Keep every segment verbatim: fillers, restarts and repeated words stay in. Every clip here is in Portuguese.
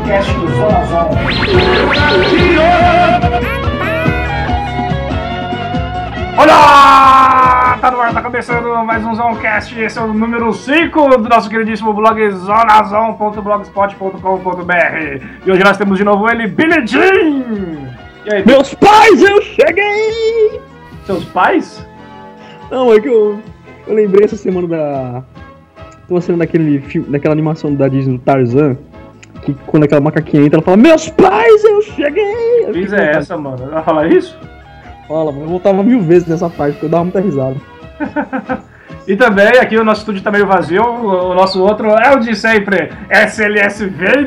Cast do Zona Zon. Olá! Tá no ar, tá começando mais um Zoncast. Esse é o número cinco do nosso queridíssimo blog zonazon ponto blogspot ponto com ponto b r. E hoje nós temos de novo ele, Billy Jean! E aí, meus pais, eu cheguei! Seus pais? Não, é que eu, eu lembrei essa semana da... Tô assistindo daquele filme, daquela animação da Disney do Tarzan, que quando aquela macaquinha entra, ela fala, meus pais, eu cheguei! Que fiz é essa, mano? Ela fala isso? Fala, eu voltava mil vezes nessa parte, porque eu dava muita risada. E também, aqui o nosso estúdio tá meio vazio, o nosso outro é o de sempre, S L S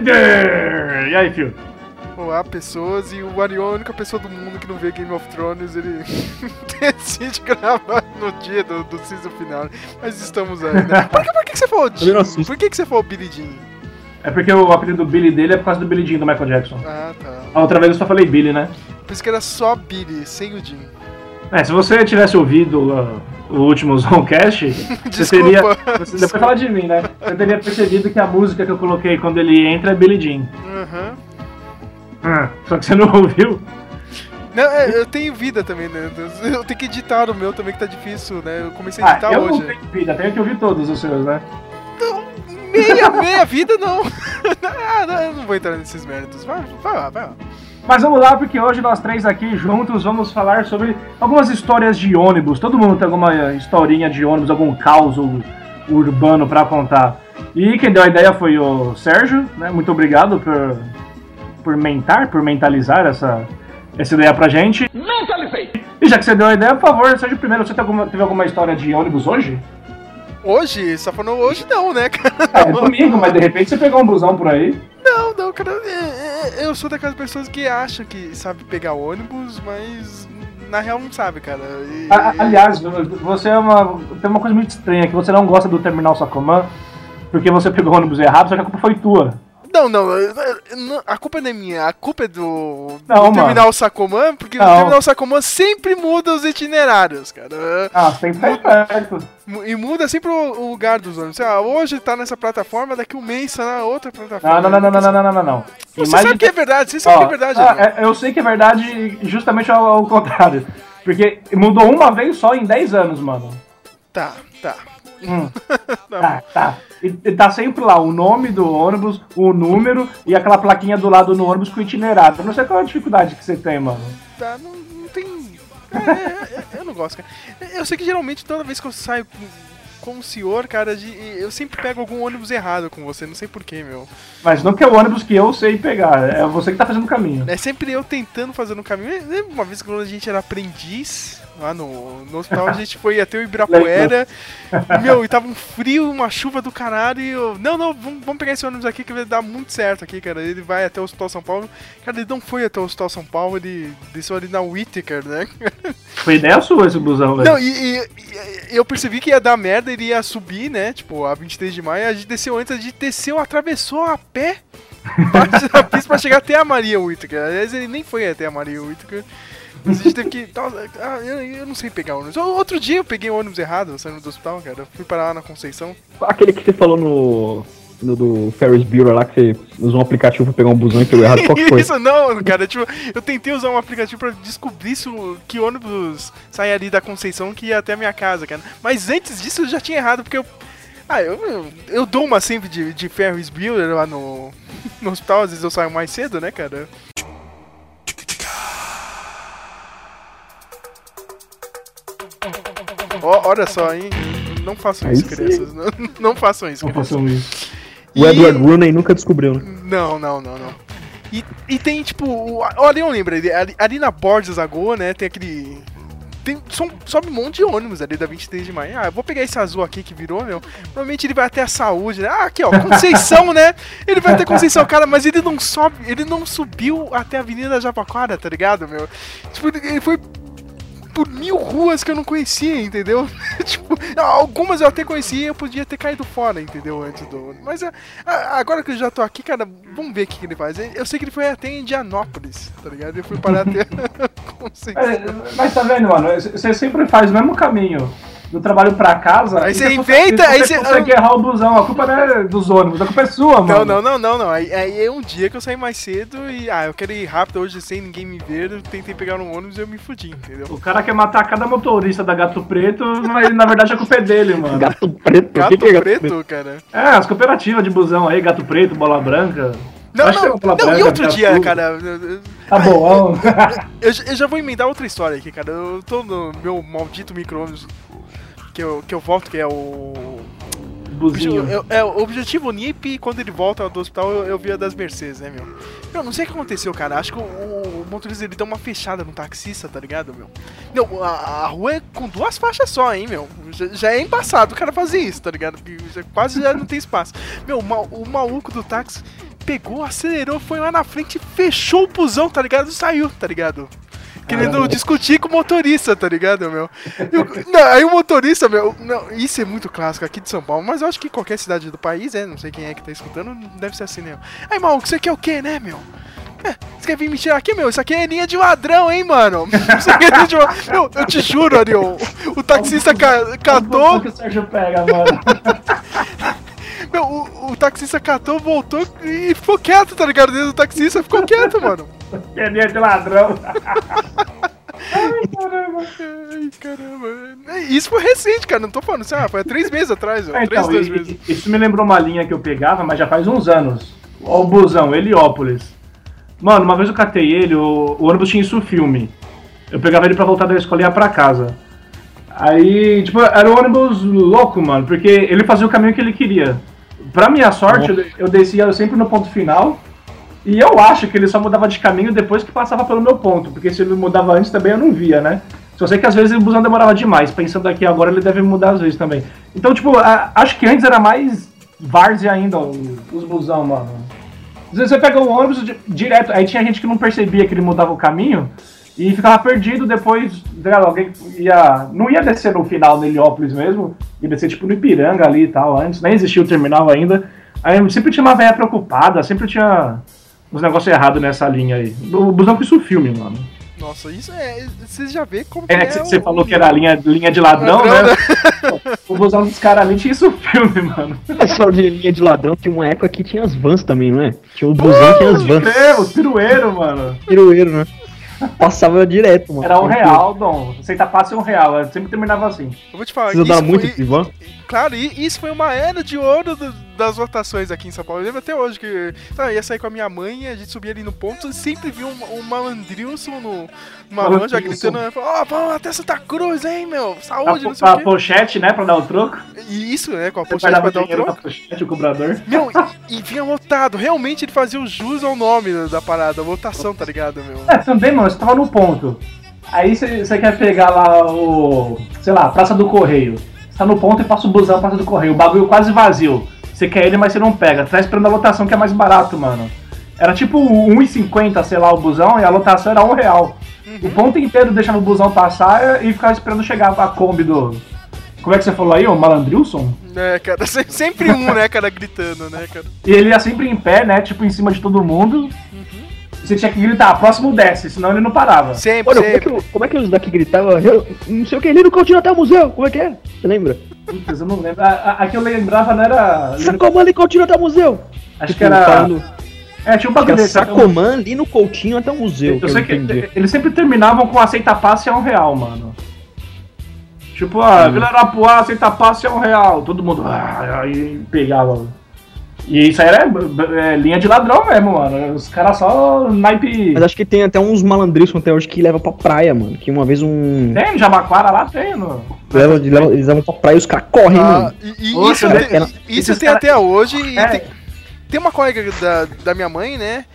Vader! E aí, Fio? Olá, pessoas, e o Arion é a única pessoa do mundo que não vê Game of Thrones, ele decide gravar no dia do, do season final, mas estamos aí, né? Por que, por que você falou Jean? Por que, que você falou Billy Jean? É porque o apelido Billy dele é por causa do Billy Jean, do Michael Jackson. Ah, tá. A outra vez eu só falei Billy, né? Por isso que era só Billy, sem o Jean. É, se você tivesse ouvido uh, o último Zoncast, você teria... Você, depois fala de mim, né? Você teria percebido que a música que eu coloquei quando ele entra é Billy Jean. Aham. Uhum. Ah, só que você não ouviu? Não, é, eu tenho vida também, né? Eu tenho que editar o meu também, que tá difícil, né? Eu comecei a editar ah, eu hoje. Eu não tenho vida, tenho que ouvir todos os seus, né? Não, meia, meia vida não. Ah, não, eu não vou entrar nesses méritos. Vai, vai lá, vai lá. Mas vamos lá, porque hoje nós três aqui juntos vamos falar sobre algumas histórias de ônibus. Todo mundo tem alguma historinha de ônibus, algum caos urbano pra contar. E quem deu a ideia foi o Sérgio, né? Muito obrigado por... por mentar, por mentalizar essa, essa ideia pra gente. Mentalizei! E já que você deu a ideia, por favor, seja o primeiro. Você teve alguma, teve alguma história de ônibus hoje? Hoje? Só falando hoje não, né, cara? É, é domingo, mas de repente você pegou um busão por aí. Não, não, cara, eu sou daquelas pessoas que acham que sabe pegar ônibus, mas na real não sabe, cara. E... A, aliás, você é uma, tem uma coisa muito estranha, que você não gosta do Terminal Sacomã, porque você pegou o ônibus errado, só que a culpa foi tua. Não, não, a culpa não é minha, a culpa é do, não, do Terminal Sacomã, porque não. O Terminal Sacomã sempre muda os itinerários, cara. Ah, você tem que ficar perto. E muda sempre o lugar dos ônibus. Ah, hoje tá nessa plataforma, daqui um mês tá na outra plataforma. Não, não, não, não, não, não, não, não, não. Você Imagina... sabe que é verdade, você sabe Ó, que é verdade. Ah, eu sei que é verdade justamente ao, ao contrário. Porque mudou uma vez só em dez anos, mano. Tá, tá. Hum. tá, tá. E tá sempre lá o nome do ônibus, o número e aquela plaquinha do lado no ônibus com o itinerário. Eu não sei qual é a dificuldade que você tem, mano. Tá, não, não tem... É, é, é, eu não gosto, cara. Eu sei que geralmente toda vez que eu saio com, com o senhor, cara, de, eu sempre pego algum ônibus errado com você, não sei porquê, meu. Mas não que é o ônibus que eu sei pegar, é você que tá fazendo o caminho. É sempre eu tentando fazer no caminho. Lembra uma vez quando a gente era aprendiz... Lá no, no hospital a gente foi até o Ibirapuera, meu, e tava um frio, uma chuva do caralho, e eu, não, não, vamos, vamos pegar esse ônibus aqui que vai dar muito certo aqui, cara. Ele vai até o Hospital São Paulo. Cara, ele não foi até o Hospital São Paulo, ele desceu ali na Whittaker, né? Foi ideia sua esse busão, velho. Não, e, e, e eu percebi que ia dar merda, ele ia subir, né, tipo, a vinte e três de maio, a gente desceu antes, a gente desceu, atravessou a pé parte da pista pra chegar até a Maria Whittaker. Aliás, ele nem foi até a Maria Whittaker. Mas a gente teve que... Ah, eu, eu não sei pegar ônibus. Outro dia eu peguei o ônibus errado, saindo do hospital, cara. Eu fui parar lá na Conceição. Aquele que você falou no... no do Ferris Bueller lá, que você usou um aplicativo pra pegar um busão e pegou errado, qual que foi? Isso não, cara. Tipo, eu tentei usar um aplicativo pra descobrir se o, que ônibus saia ali da Conceição que ia até a minha casa, cara. Mas antes disso eu já tinha errado, porque eu... Ah, eu, eu, eu dou uma sempre de, de Ferris Bueller lá no, no hospital. Às vezes eu saio mais cedo, né, cara? Oh, olha só, hein? Não façam isso, crianças. Não, não façam isso, Não façam isso. E... O Edward Rooney nunca descobriu, né? Não, não, não, não. E, e tem, tipo... Olha, eu lembro, ali, ali na Borges Lagoa, né, tem aquele... Tem, som, sobe um monte de ônibus ali da vinte e três de maio. Ah, eu vou pegar esse azul aqui que virou, meu. Provavelmente ele vai até a Saúde, né? Ah, aqui, ó, Conceição, né? Ele vai até Conceição, cara, mas ele não sobe... Ele não subiu até a Avenida Jabaquara, tá ligado, meu? Tipo, ele foi... por mil ruas que eu não conhecia, entendeu? Tipo, algumas eu até conhecia e eu podia ter caído fora, entendeu? Antes do... Mas a, a, agora que eu já tô aqui, cara, vamos ver o que, que ele faz. Eu sei que ele foi até Indianópolis, tá ligado? Eu fui parar até... é, mas tá vendo, mano? Você sempre faz o mesmo caminho do trabalho pra casa... Aí e você consegue- inventa, aí você você- consegue errar o busão. A culpa não é dos ônibus, a culpa é sua, Não, mano. não, não, não, não. Aí, aí é um dia que eu saí mais cedo e, ah, eu quero ir rápido hoje sem ninguém me ver, eu tentei pegar um ônibus e eu me fudi, entendeu? O cara quer matar cada motorista da Gato Preto, mas na verdade a culpa é dele, mano. Gato preto? O Gato que que é gato preto, cara. É, as cooperativas de busão aí, Gato Preto, Bola Branca. Não, Acho que não, tem uma não, e branca, outro tem dia, azul. cara. eu- eu- Tá bom, Eu, eu já vou emendar outra história aqui, cara. Eu tô no meu maldito micro-ônibus que eu, que eu volto, que é o. buzinho. Eu- é, o objetivo N I P, quando ele volta do hospital, eu, eu vi a das Mercedes, né, meu? Meu, não sei o que aconteceu, cara. Acho que o, o motorista ele deu uma fechada no taxista, tá ligado, meu? Não, a, a rua é com duas faixas só, hein, meu? Já, já é embaçado o cara fazer isso, tá ligado? Porque já- quase já não tem espaço. Meu, o, ma- o maluco do táxi pegou, acelerou, foi lá na frente, fechou o busão, tá ligado? Saiu, tá ligado? Querendo Caramba. discutir com o motorista, tá ligado, meu? E o- não, aí o motorista, meu, não, isso é muito clássico aqui de São Paulo, mas eu acho que em qualquer cidade do país, é, não sei quem é que tá escutando, deve ser assim, né? Aí, maluco, você quer o quê, né, meu? É, você quer vir me tirar aqui, meu? Isso aqui é linha de ladrão, hein, mano? Isso aqui é linha de ladrão. Meu, eu te juro, Ariel, o taxista ca- catou, que o Sérgio pega, mano. meu, o, o taxista catou, voltou e ficou quieto, tá ligado? Dentro do taxista, ficou quieto, mano. Peninha de ladrão. Ai, caramba. Ai, caramba. Isso foi recente, cara. Não tô falando assim, ah, foi há três meses atrás, ó. É, Três, então, dois e- meses. e- isso me lembrou uma linha que eu pegava, mas já faz uns anos. Ó, o busão, Heliópolis. Mano, uma vez eu catei ele, o, o ônibus tinha isso filme. Eu pegava ele pra voltar da escola e ia pra casa. Aí, tipo, era um ônibus louco, mano, porque ele fazia o caminho que ele queria. Pra minha sorte, eu, eu descia sempre no ponto final. E eu acho que ele só mudava de caminho depois que passava pelo meu ponto, porque se ele mudava antes também eu não via, né? Só sei que às vezes o busão demorava demais, pensando aqui agora ele deve mudar às vezes também. Então, tipo, a- acho que antes era mais várzea ainda o- os busão, mano. Às vezes você pega o ônibus di- direto, aí tinha gente que não percebia que ele mudava o caminho e ficava perdido depois, tá ligado? Alguém ia, não ia descer no final no Heliópolis mesmo, ia descer tipo no Ipiranga ali e tal, antes, nem existia o terminal ainda. Aí sempre tinha uma velha preocupada, sempre tinha uns negócios errados nessa linha aí. O busão com isso filme, mano. Nossa, isso é. Você já vê como que É, é. que você o- falou que era linha, linha de ladrão, Ladrão, né? O busão dos caras ali tinha isso filme, mano. Pessoal de linha de ladrão, tinha uma época que tinha as vans também, não é? Tinha o busão, tinha as vans. É, os pirueiros, mano. Pirueiro, né? Passava direto, mano. Era um real, Dom. Aceita passe um real. Eu sempre terminava assim. Eu vou te falar, Precisa isso dar muito foi, de van? claro, e isso foi uma era de ouro do- das votações aqui em São Paulo. Eu lembro até hoje que ah, eu ia sair com a minha mãe, a gente subia ali no ponto e sempre viu um, um malandrilson no, numa van já Malandrilson. gritando, ó, oh, vamos até Santa Cruz, hein, meu, saúde, A, não sei o a quê. pochete, né, pra dar o troco. E isso, né, com a Você pochete pagava pra dar o dinheiro troco. na pochete, o cobrador. Meu, e, e vinha lotado, realmente ele fazia o jus ao nome da, da parada, a votação, tá ligado, meu? É, também, mano, você tava no ponto. Aí você você quer pegar lá o, sei lá, Praça do Correio. Você tá no ponto e passa o busão, Praça do Correio. O bagulho quase vazio. Você quer ele, mas você não pega. Tá esperando a lotação que é mais barato, mano. Era tipo um e cinquenta, sei lá, o busão, e a lotação era um real. O ponto inteiro deixava o busão passar e ficava esperando chegar a Kombi do... Como é que você falou aí, o Malandrilson? É, cara, se- sempre um, né, cara, gritando, né, cara? E ele ia sempre em pé, né, tipo, em cima de todo mundo. E você tinha que gritar, próximo desce, senão ele não parava. Sempre, Olha, como é, que, sempre. o- como é que os daqui gritavam? Eu não sei o que, ali no Coutinho até o museu, como é que é? Você lembra? Putz, eu não lembro. A, a, a que eu lembrava não era... Sacomã ali, Coutinho até o museu. Acho que Tipo, era... falando- É, tinha um Acho que bagulho era desse. sabe? Sacomã ali no Coutinho até o museu. Eu sei que entendi. eles sempre terminavam com aceita passe é um real, mano. Tipo, ah, Vila Arapuá, aceita passe é um real. Todo mundo, ah, aí pegava. E isso aí era é, linha de ladrão mesmo, mano. Os caras só naipe. Mas acho que tem até uns malandristas até hoje que levam pra praia, mano. Que uma vez um. Tem no Jabaquara lá, tem, no... Leva, leva- eles levam pra praia e os caras correm, Ah, mano. e, e Poxa, isso, né? tem- isso Esses tem cara- até hoje. E É. tem, tem uma colega da, da minha mãe, né?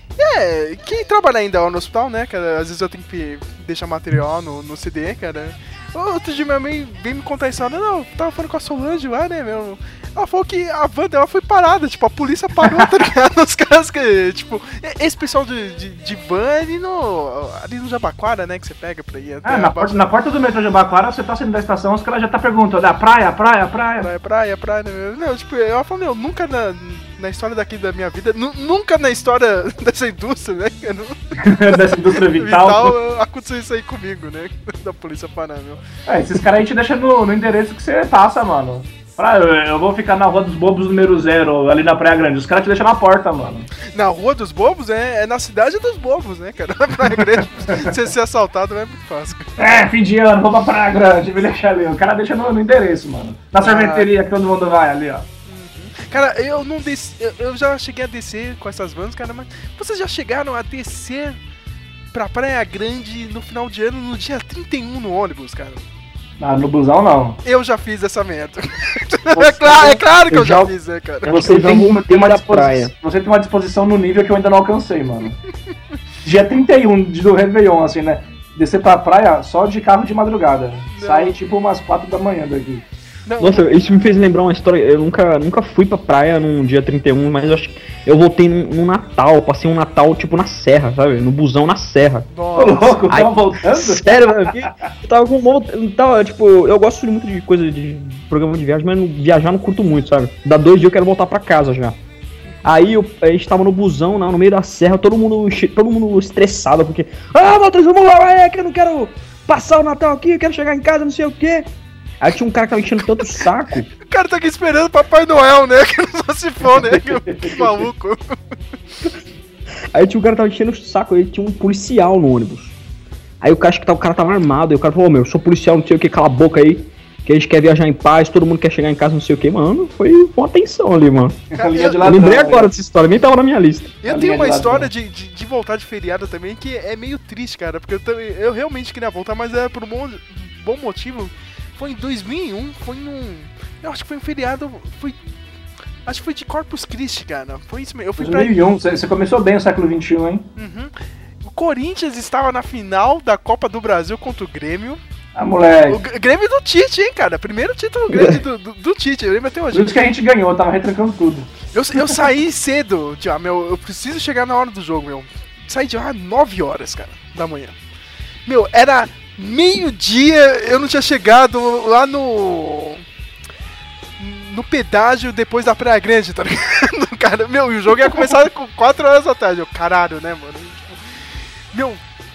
É, que trabalha ainda no hospital, né, cara? Às vezes eu tenho que deixar material no, no C D, cara. Outro dia minha mãe veio me contar isso. Não, não, eu tava falando com a Solange lá, né, meu? Ela falou que a van dela foi parada, tipo, a polícia parou, tá ligado? Os caras que, tipo, esse pessoal de, de, de van ali no, ali no Jabaquara, né, que você pega pra ir até Ah, na, abaixo. porta, na porta do metrô de Jabaquara, você tá saindo da estação, os caras já tá perguntando, ah, praia, praia, praia. Praia, praia, praia, né, meu? Não, tipo, ela falou, meu, nunca na, na história daqui da minha vida, nu- nunca na história dessa indústria, né? Eu não- Dessa indústria vital. Vital, aconteceu isso aí comigo, né? Da polícia parar, meu. É, esses caras aí te deixam no, no endereço que você passa, mano. Pra, eu, eu vou ficar na Rua dos Bobos número zero, ali na Praia Grande. Os caras te deixam na porta, mano. Na Rua dos Bobos é, é na cidade dos bobos, né, cara? Na Praia Grande, você ser assaltado não é muito fácil. É, fim de ano, vou pra Praia Grande, me deixa ali. O cara deixa no, no endereço, mano. Na sorveteria que todo mundo vai ali, ó. Cara, eu não desci, eu, eu já cheguei a descer com essas vans, cara, mas vocês já chegaram a descer pra Praia Grande no final de ano, no dia trinta e um no ônibus, cara? Ah, no busão não. Eu já fiz essa merda. É claro, é claro que eu, eu já, já- fiz, né, cara? Você Você tem, tem, tem uma da disposição, praia. você tem uma disposição no nível que eu ainda não alcancei, mano. Dia trinta e um de- do Réveillon, assim, né? Descer pra praia só de carro de madrugada. Não. Sai tipo umas quatro da manhã daqui. Não, Nossa, isso me fez lembrar uma história. Eu nunca, nunca fui pra praia num dia trinta e um, mas eu acho que eu voltei no, no Natal. Passei um Natal, tipo, na serra, sabe? No busão na serra. Ô, nossa. louco, Ai. tava voltando? Sério, velho. que- Eu tava com um eu tava, tipo, eu gosto muito de coisa de programa de viagem, mas não- viajar não curto muito, sabe? Dá dois dias eu quero voltar pra casa já. Aí eu, a gente tava no busão, lá no meio da serra, todo mundo, che- todo mundo estressado, porque. Ah, Matheus, vamos lá, é que eu não quero passar o Natal aqui, eu quero chegar em casa, não sei o quê. Aí tinha um cara que tava enchendo tanto o saco. O cara tá aqui esperando o Papai Noel, né? Que não se for, né? Que maluco. Aí tinha um cara que tava enchendo o saco, aí tinha um policial no ônibus. Aí o cara, acho que o cara tava armado, aí o cara falou, ô meu, eu sou policial, não sei o que, cala a boca aí, que a gente quer viajar em paz, todo mundo quer chegar em casa, não sei o que, mano. Foi uma tensão ali, mano. Essa linha de Eu ladrão, lembrei né? agora dessa história, nem tava na minha lista. Eu A tenho linha uma de história ladrão. de, de, de voltar de feriado também que é meio triste, cara, porque eu, também- eu realmente queria voltar, mas é por um bom, bom motivo. Foi em dois mil e um, foi num. Eu acho que foi um feriado. Foi. Acho que foi de Corpus Christi, cara. Foi isso mesmo. Eu fui pra. dois mil e um, você você começou bem o século vinte e um, hein? Uhum. O Corinthians estava na final da Copa do Brasil contra o Grêmio. Ah, O moleque. G- Grêmio do Tite, hein, cara? Primeiro título grande do, do, do Tite, eu lembro até Por hoje. isso que a gente ganhou, eu tava retrancando tudo. Eu, eu saí cedo, de, ah, meu, eu preciso chegar na hora do jogo, meu. Saí de lá nove horas, cara, da manhã. Meu, era meio-dia, eu não tinha chegado lá no. No pedágio depois da Praia Grande, tá ligado? Cara, meu, e o jogo ia começar com quatro horas da tarde. Eu, caralho, né, mano? Tipo, meu.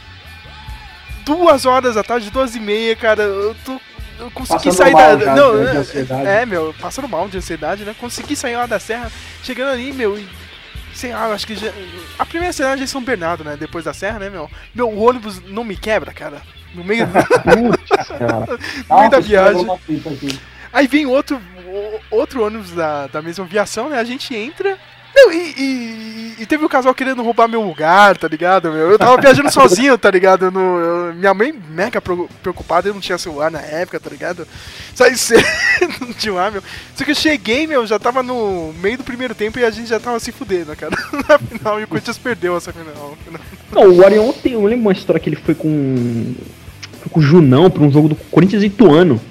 Duas horas da tarde, duas e meia, cara, eu tô. Eu consegui Passando sair mal da. já, não, de- de é- ansiedade. é, meu, passando mal de ansiedade, né? Consegui sair lá da serra, chegando ali, meu, e. Sei lá, eu acho que já. A primeira cidade é São Bernardo, né? Depois da serra, né, meu? Meu, o ônibus não me quebra, cara. No meio, Putz, cara. no meio da Nossa, viagem. uma fita aqui. Aí vem outro, o- outro ônibus da, da mesma aviação, né? A gente entra. Não, e, e- e teve o casal querendo roubar meu lugar, tá ligado, meu? Eu tava viajando sozinho, tá ligado? No, eu- minha mãe mega pro- preocupada, eu não tinha celular na época, tá ligado? Saí cedo de lá, meu. Só que eu cheguei, meu, já tava no meio do primeiro tempo e a gente já tava se fudendo, cara. Na final, e o Corinthians perdeu essa final. Não, o Orion tem, eu lembro uma história que ele foi com. Foi com o Junão pra um jogo do Corinthians e Ituano.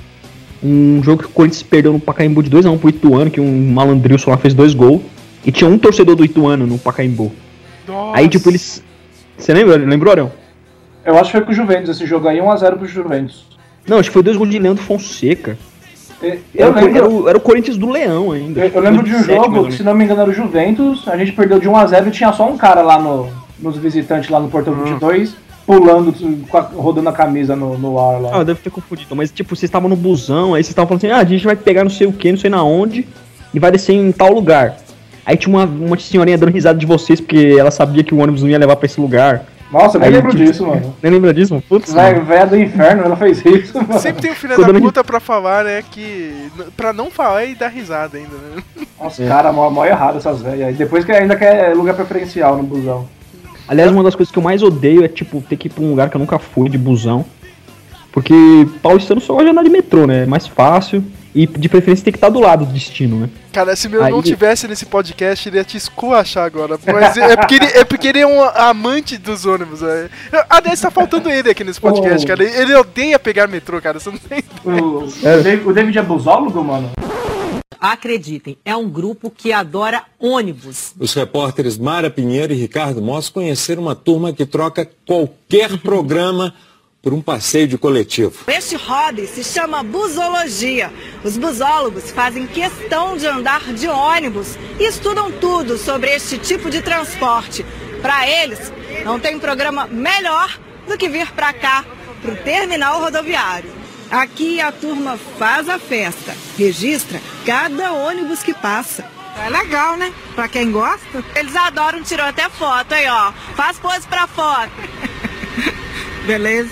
Um jogo que o Corinthians perdeu no Pacaembu de dois a um pro Ituano, que um malandrilson lá fez dois gols. E tinha um torcedor do Ituano no Pacaembu. Nossa. Aí, tipo, eles. Você lembra? Lembrou, Orion? Eu acho que foi com o Juventus esse jogo aí, um a zero pro Juventus. Não, acho que foi dois gols de Leandro Fonseca. Eu, Era, o, lembro, era, o, era o Corinthians do Leão ainda. eu, eu lembro de um dois mil e sete, mais jogo ou que, se menos. não me engano, era o Juventus. A gente perdeu de um a zero e tinha só um cara lá no, nos visitantes, lá no Portão vinte e dois, pulando, com a- rodando a camisa no, no ar lá. Ah, deve ter confundido. Mas, tipo, vocês estavam no busão, aí vocês estavam falando assim, ah, a gente vai pegar não sei o que, não sei na onde, e vai descer em tal lugar. Aí tinha uma, uma senhorinha dando risada de vocês, porque ela sabia que o ônibus não ia levar pra esse lugar. Nossa, eu nem Aí, lembro tipo, disso, mano. Nem lembra disso, mano? Putz, Véia, mano. véia do inferno, ela fez isso, mano. Sempre tem um filho Quando da eu- puta pra falar, né? Que. Pra não falar e dar risada ainda, né? Nossa, cara, mó, mó errado essas velhas. E depois que ainda quer lugar preferencial no busão. Aliás, uma das coisas que eu mais odeio é, tipo, ter que ir pra um lugar que eu nunca fui, de busão. Porque paulistano só gosta de andar de metrô, né? É mais fácil. E, de preferência, tem que estar do lado do destino, né? Cara, se meu Aí- não tivesse nesse podcast, ele ia te esculachar agora. Mas é porque ele é, porque ele é um amante dos ônibus. É. Aliás, tá faltando ele aqui nesse podcast, Oh. cara. Ele odeia pegar metrô, cara. Você não tem. O, É. o, David, o David é busólogo, mano? Acreditem, é um grupo que adora ônibus. Os repórteres Mara Pinheiro e Ricardo Moss conheceram uma turma que troca qualquer programa por um passeio de coletivo. Este hobby se chama busologia. Os busólogos fazem questão de andar de ônibus e estudam tudo sobre este tipo de transporte. Para eles, não tem programa melhor do que vir para cá, para o terminal rodoviário. Aqui a turma faz a festa, registra cada ônibus que passa. É legal, né? Pra quem gosta. Eles adoram tirar até foto, aí ó. Faz pose pra foto. Beleza?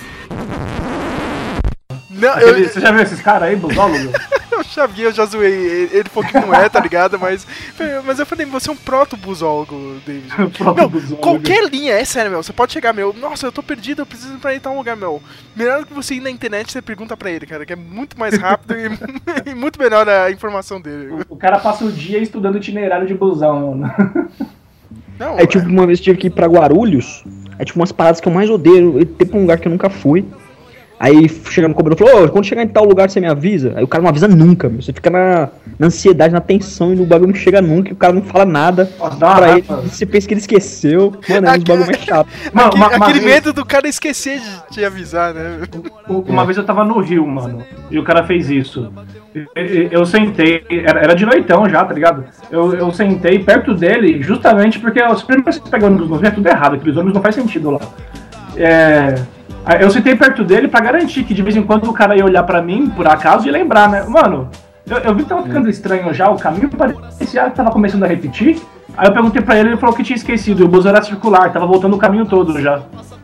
Não, eu... Você já viu esses caras aí, busólogo? Eu já vi, eu já zoei. Ele, ele falou que não é, tá ligado? Mas, mas eu falei, você é um proto-busólogo, David. Proto-busólogo. Qualquer linha, é sério, meu. Você pode chegar, meu. Nossa, eu tô perdido, eu preciso ir pra ir tal lugar, meu. Melhor do que você ir na internet, você pergunta pra ele, cara, que é muito mais rápido e, e muito melhor a informação dele. O, o cara passa o dia estudando itinerário de busão, mano. Não, é tipo, uma vez eu tive que ir pra Guarulhos. É tipo umas paradas que eu mais odeio. Tem pra um lugar que eu nunca fui. Aí chega no cobrador e falou, ô, quando chegar em tal lugar você me avisa. Aí o cara não avisa nunca, meu. Você fica na, na ansiedade, na tensão, e no bagulho não chega nunca, e o cara não fala nada. Nossa, pra dá, ele, mano. Você pensa que ele esqueceu. Mano, é um dos bagulho mais chato. Mano, Aquele, uma, uma aquele vez... medo do cara esquecer de te avisar, né? Uma vez eu tava no Rio, mano, e o cara fez isso. Eu, eu sentei, era de noitão já, tá ligado? Eu, eu sentei perto dele, justamente porque os primeiros que pegam ônibus no Rio é tudo errado, aqueles ônibus não faz sentido lá. É... Eu sentei perto dele pra garantir que de vez em quando o cara ia olhar pra mim, por acaso, e lembrar, né? Mano, eu, eu vi que tava ficando estranho já, o caminho parecia que tava começando a repetir. Aí eu perguntei pra ele, ele falou que tinha esquecido, e o bus era circular, tava voltando o caminho todo já.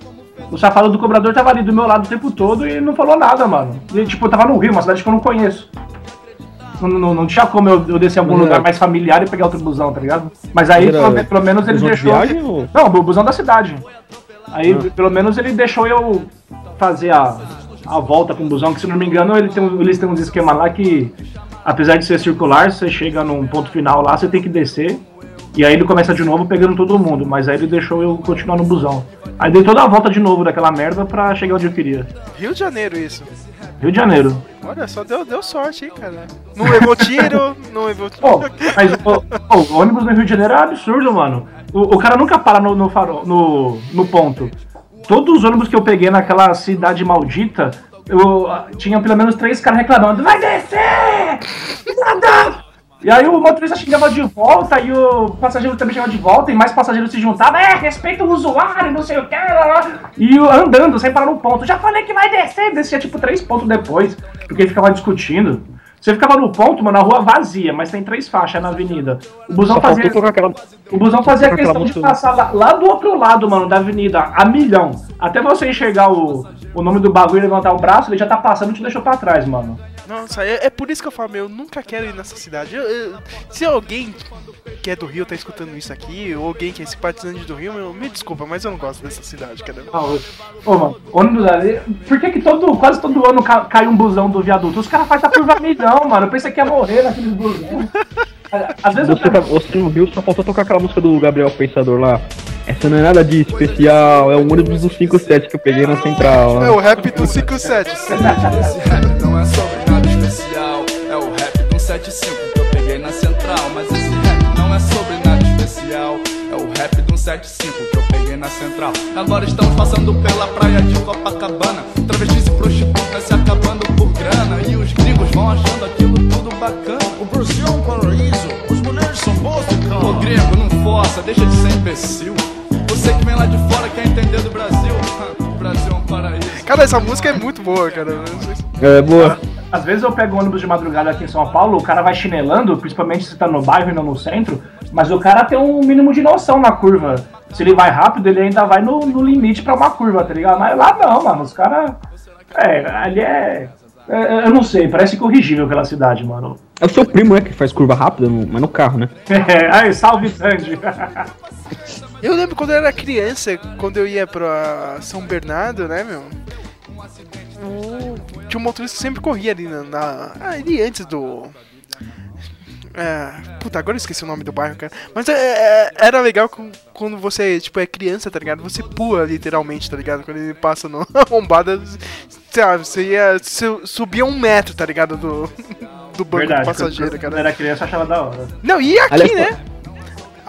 O safado do cobrador tava ali do meu lado o tempo todo e não falou nada, mano. E tipo, eu tava no Rio, uma cidade que eu não conheço. Não, não, não tinha como eu, eu descer em algum uhum. lugar mais familiar e pegar outro busão, tá ligado? Mas aí, pelo, pelo menos, ele deixou... Viagem, ou... Não, o busão da cidade. Aí, ah. pelo menos, ele deixou eu fazer a, a volta com o busão, que se não me engano, ele tem, eles têm uns esquemas lá que, apesar de ser circular, você chega num ponto final lá, você tem que descer, e aí ele começa de novo pegando todo mundo, mas aí ele deixou eu continuar no busão. Aí dei toda a volta de novo daquela merda pra chegar onde eu queria. Rio de Janeiro, isso. Rio de Janeiro. Olha, só deu, deu sorte, hein, cara. Não levou tiro, não levou tiro. Oh, mas oh, oh, o ônibus no Rio de Janeiro é absurdo, mano. O, o cara nunca para no, no, farol, no, no ponto. Todos os ônibus que eu peguei naquela cidade maldita, eu tinha pelo menos três caras reclamando: vai descer! Nada! E aí o motorista xingava de volta, e o passageiro também chegava de volta, e mais passageiros se juntavam: é, respeita o usuário, não sei o que, lá, lá. E eu andando, sem parar no ponto. Já falei que vai descer, descia tipo três pontos depois, porque ele ficava discutindo. Você ficava no ponto, mano, na rua vazia, mas tem três faixas na avenida. O busão fazia, aquela... o busão fazia questão de passar lá, lá do outro lado, mano, da avenida, a milhão. Até você enxergar o, o nome do bagulho e levantar o braço, ele já tá passando e te deixou pra trás, mano. Nossa, é, é por isso que eu falo, meu, eu nunca quero ir nessa cidade. Eu, eu, se alguém que é do Rio tá escutando isso aqui, ou alguém que é simpatizante do Rio, meu, me desculpa, mas eu não gosto dessa cidade, cara. Ô, oh, mano, ônibus ali, por que que todo, quase todo ano ca, cai um busão do viaduto? Os caras fazem a curva milhão, mano, eu pensei que ia morrer naqueles busão. Às vezes você, eu... tá, você no Rio só faltou tocar aquela música do Gabriel Pensador lá. Essa não é nada de especial, é o ônibus do cinco sete que eu peguei na central. É o rap do cinco sete. Esse rap não é sobre nada especial, é o rap do setenta e cinco que eu peguei na central. Mas esse rap não é sobre nada especial, é o rap do setenta e cinco que eu peguei na central. Agora estamos passando pela praia de Copacabana, travestis e prostitutas se acabando por grana, e os gringos vão achando aquilo tudo bacana. O Brasil é um paraíso, as mulheres são boas de cama. Ô gringo, não força, deixa de ser imbecil. Você que vem lá de fora quer entender do Brasil. O Brasil é um paraíso. Cara, essa música é muito boa, cara. É boa. Às vezes eu pego ônibus de madrugada aqui em São Paulo, o cara vai chinelando, principalmente se tá no bairro e não no centro, mas o cara tem um mínimo de noção na curva. Se ele vai rápido, ele ainda vai no, no limite pra uma curva, tá ligado? Mas lá não, mano, os caras... É, ali é... é... Eu não sei, parece corrigível pela cidade, mano. É o seu primo, né, que faz curva rápida, mas no carro, né? É, aí, salve Sandy. Eu lembro quando eu era criança, quando eu ia pra São Bernardo, né, meu? O... Tinha um motorista que sempre corria ali na... na... Ah, ali antes do... É... Puta, agora eu esqueci o nome do bairro, cara. Mas é, é, era legal quando você, tipo, é criança, tá ligado? Você pula, literalmente, tá ligado? Quando ele passa na lombada, sei lá, você ia... Você subia um metro, tá ligado? Do, do banco. Verdade, do passageiro, cara. Quando era criança, eu achava da hora. Não, e aqui, aliás, né?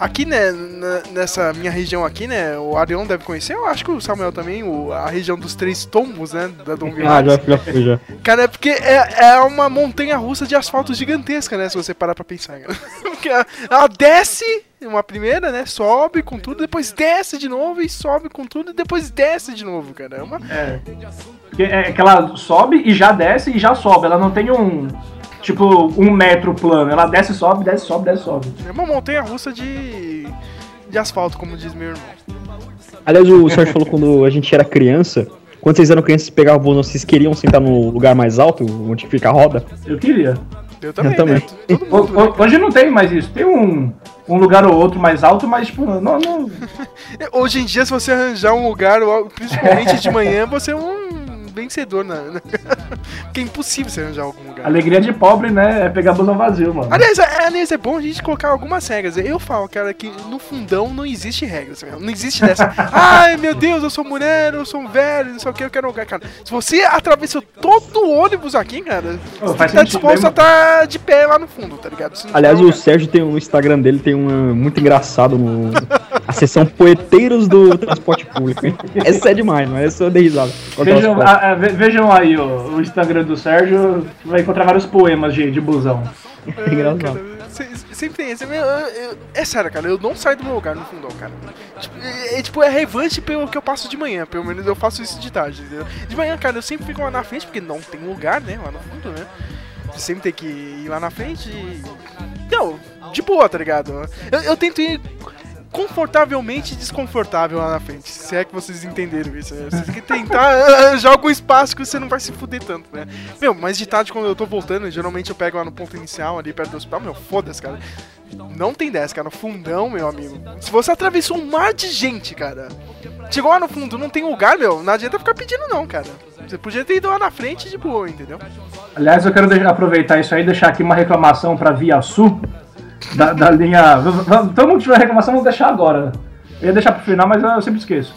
aqui, né, na- nessa minha região aqui, né, o Arion deve conhecer, eu acho que o Samuel também, o- a região dos Três Tombos, né, da Dom Ah, Guilherme. já, já fui, já. Cara, é porque é, é uma montanha russa de asfalto gigantesca, né, se você parar pra pensar. Cara. Porque ela, ela desce, uma primeira, né, sobe com tudo, depois desce de novo e sobe com tudo e depois desce de novo, cara. É uma... É. Porque é que ela sobe e já desce e já sobe. Ela não tem um. Tipo, um metro plano. Ela desce, sobe, desce, sobe, desce, sobe. É uma montanha russa de, de asfalto, como diz meu irmão. Aliás, o Sérgio falou quando a gente era criança. Quando vocês eram crianças e pegavam o busão, vocês queriam sentar no lugar mais alto, onde fica a roda? Eu queria. Eu também, Eu também. né? Todo Ho- mundo, né? ho- Hoje não tem mais isso. Tem um, um lugar ou outro mais alto, mas, tipo, não. não... Hoje em dia, se você arranjar um lugar, principalmente de manhã, você é um vencedor, né? Porque é impossível você arranjar algum lugar. Alegria de pobre, né? É pegar busão vazio, mano. Aliás, é, aliás, é bom a gente colocar algumas regras. Eu falo, cara, que no fundão não existe regras. Não existe dessa. Ai, meu Deus, eu sou mulher, eu sou um velho, não sei o que, eu quero um lugar. Cara, se você atravessou todo o ônibus aqui, cara, Ô, você faz tá sentido disposto mesmo. a estar de pé lá no fundo, tá ligado? Se não Aliás, tiver o lugar. Sérgio tem um Instagram dele, tem um muito engraçado no. A seção Poeteiros do Transporte Público. hein? Essa é demais, mas essa eu dei risada. com aquelas Vejam, fotos. a- a- ve- vejam aí o, o Instagram do Sérgio, vai encontrar vários poemas de, de busão. É engraçado. Cara, se- sempre tem esse. Eu- eu- é sério, cara, eu não saio do meu lugar no fundão, cara. Tipo, é, é, tipo, é revanche pelo que eu passo de manhã, pelo menos eu faço isso de tarde, entendeu? De manhã, cara, eu sempre fico lá na frente, porque não tem lugar, né, lá no fundo, né? Você sempre tem que ir lá na frente e... Não, de boa, tá ligado? Eu, eu tento ir confortavelmente desconfortável lá na frente, se é que vocês entenderam isso, né? Você tem que tentar arranjar algum espaço que você não vai se fuder tanto, né? Meu, mas de tarde quando eu tô voltando, geralmente eu pego lá no ponto inicial, ali perto do hospital, meu, foda-se, cara. Não tem dessa, cara, no fundão, meu amigo. Se você atravessou um mar de gente, cara, chegou lá no fundo, não tem lugar, meu, não adianta ficar pedindo não, cara. Você podia ter ido lá na frente de boa, entendeu? Aliás, eu quero deixar- aproveitar isso aí e deixar aqui uma reclamação pra Via Sul, da, da linha... v- v- Todo mundo que tiver reclamação, vou deixar agora. Eu ia deixar pro final, mas eu sempre esqueço.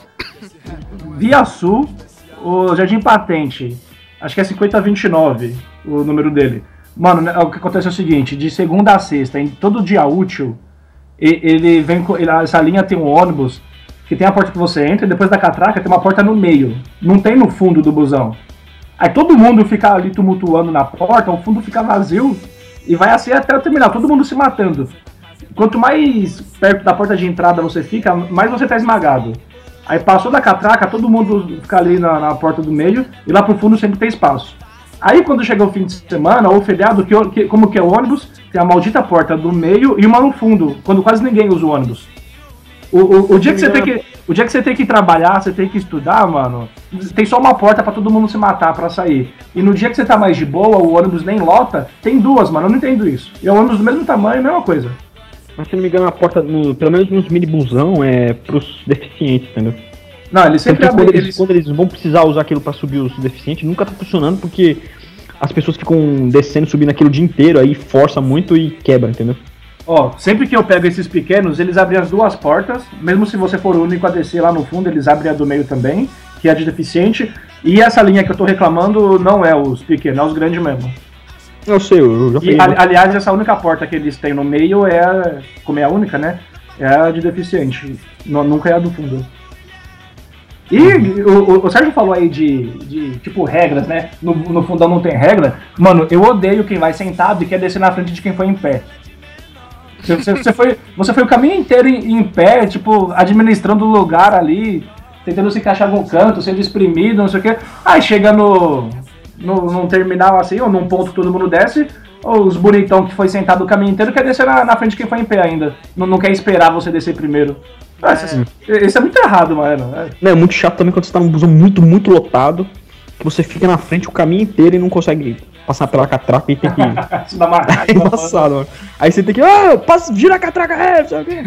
Via Sul, o Jardim Patente, acho que é cinquenta vinte e nove o número dele. Mano, né, o que acontece é o seguinte, de segunda a sexta, em todo dia útil, e- ele vem com... ele- essa linha tem um ônibus que tem a porta que você entra e depois da catraca tem uma porta no meio. Não tem no fundo do busão. Aí todo mundo fica ali tumultuando na porta, o fundo fica vazio e vai assim até o terminal, todo mundo se matando. Quanto mais perto da porta de entrada você fica, mais você tá esmagado. Aí passou da catraca, todo mundo fica ali na, na porta do meio e lá pro fundo sempre tem espaço. Aí quando chega o fim de semana, ou feriado, que, que, como que é o ônibus, tem a maldita porta do meio e uma no fundo, quando quase ninguém usa o ônibus. O, o, o, dia que você tem que, o dia que você tem que trabalhar, você tem que estudar, mano, tem só uma porta pra todo mundo se matar pra sair. E no dia que você tá mais de boa, o ônibus nem lota, tem duas, mano, eu não entendo isso. E é um ônibus do mesmo tamanho, mesma coisa. Mas se não me engano, a porta, no- pelo menos nos mini busão, é pros deficientes, entendeu? Não, eles sempre Sempre quando abrem, eles, eles... quando eles vão precisar usar aquilo pra subir os deficientes, nunca tá funcionando porque as pessoas ficam descendo, subindo aquilo o dia inteiro, aí força muito e quebra, entendeu? Ó, sempre que eu pego esses pequenos, eles abrem as duas portas, mesmo se você for o único a descer lá no fundo, eles abrem a do meio também, que é a de deficiente, e essa linha que eu tô reclamando não é os pequenos, é os grandes mesmo. Eu sei, eu já E, falei. ali- aliás, essa única porta que eles têm no meio é, a, como é a única, né, é a de deficiente, nu- nunca é a do fundo. E o, o- o Sérgio falou aí de, de, tipo, regras, né, no, no fundão não tem regra. Mano, eu odeio quem vai sentado e quer descer na frente de quem foi em pé. Você, você, foi, você foi o caminho inteiro em, em pé, tipo, administrando o lugar ali, tentando se encaixar em algum canto, sendo exprimido, não sei o quê. Aí chega no, no, num terminal assim, ou num ponto que todo mundo desce, ou os bonitão que foi sentado o caminho inteiro quer descer na, na frente de quem foi em pé ainda. Não, não quer esperar você descer primeiro. Ah, isso, isso é muito errado, mano. É. Não, é muito chato também quando você tá num busão muito, muito lotado, que você fica na frente o caminho inteiro e não consegue passar pela catraca e tem que... Isso dá uma É embaçado, mano. Aí você tem que, ah, passa, gira a catraca, é, sabe o quê?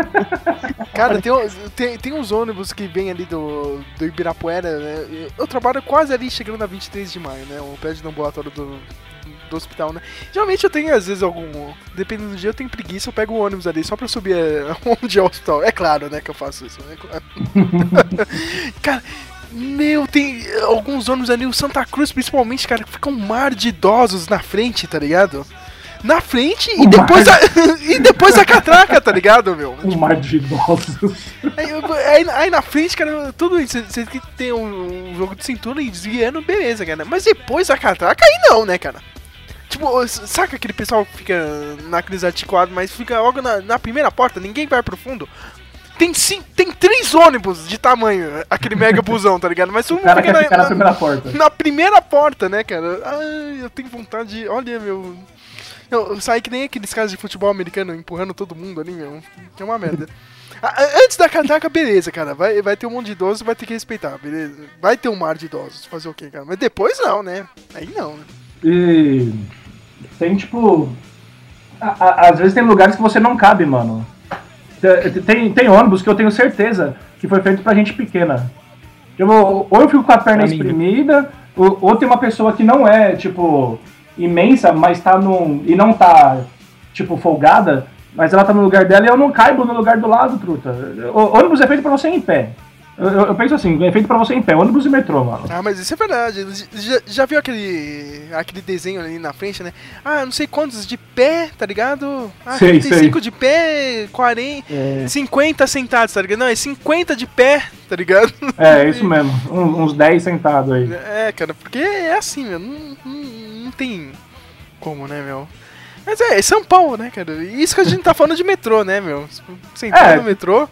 Cara, tem, uns- tem, tem uns ônibus que vêm ali do, do Ibirapuera, né? Eu trabalho quase ali chegando na vinte e três de maio, né? O prédio do ambulatório do, do hospital, né? Geralmente eu tenho, às vezes, algum. Dependendo do dia, eu tenho preguiça, eu pego o ônibus ali só pra subir é, onde é o hospital. É claro, né, que eu faço isso, né? Claro. Cara. Meu, tem alguns ônibus ali, o Santa Cruz principalmente, cara, que fica um mar de idosos na frente, tá ligado? na frente Um e depois, mar. a, e depois a catraca, tá ligado, meu? Um mar de idosos. Aí, aí, aí na frente, cara, tudo isso, você tem que ter um, um jogo de cintura e desviando, beleza, cara. Mas depois a catraca, aí não, né, cara? Tipo, saca aquele pessoal que fica naqueles articulados, mas fica logo na, na primeira porta, ninguém vai pro fundo. Tem, sim, tem três ônibus de tamanho, aquele mega busão, tá ligado? Mas um O cara fica quer na, ficar na na, primeira porta. na primeira porta, né, cara? Ai, eu tenho vontade de... Olha, meu... Eu, eu saí que nem aqueles caras de futebol americano empurrando todo mundo ali, meu. Que é uma merda. Antes da catraca, beleza, cara. Vai, vai ter um monte de idosos, vai ter que respeitar, beleza? Vai ter um mar de idosos, fazer o quê, cara? Mas depois não, né? Aí não, né? E tem, tipo... a- a- às vezes tem lugares que você não cabe, mano. Tem, tem, tem ônibus que eu tenho certeza que foi feito pra gente pequena. Eu vou, ou eu fico com a perna Pra mim, espremida, ou, ou tem uma pessoa que não é, tipo, imensa, mas tá num... e não tá, tipo, folgada, mas ela tá no lugar dela e eu não caibo no lugar do lado, truta. O ônibus é feito pra você ir em pé. Eu, eu- eu penso assim, é feito pra você ir em pé, ônibus e metrô, mano. Ah, mas isso é verdade. Já, já viu aquele, aquele desenho ali na frente, né? Ah, não sei quantos de pé, tá ligado? Ah, Sei, trinta e cinco de pé, quarenta, É. cinquenta sentados, tá ligado? Não, é cinquenta de pé, tá ligado? É, isso mesmo. Um- uns dez sentados aí. É, cara, porque é assim, meu. Não, não, não tem como, né, meu? Mas é, é São Paulo, né, cara? E isso que a gente tá falando de metrô, né, meu? Sentar É. no metrô.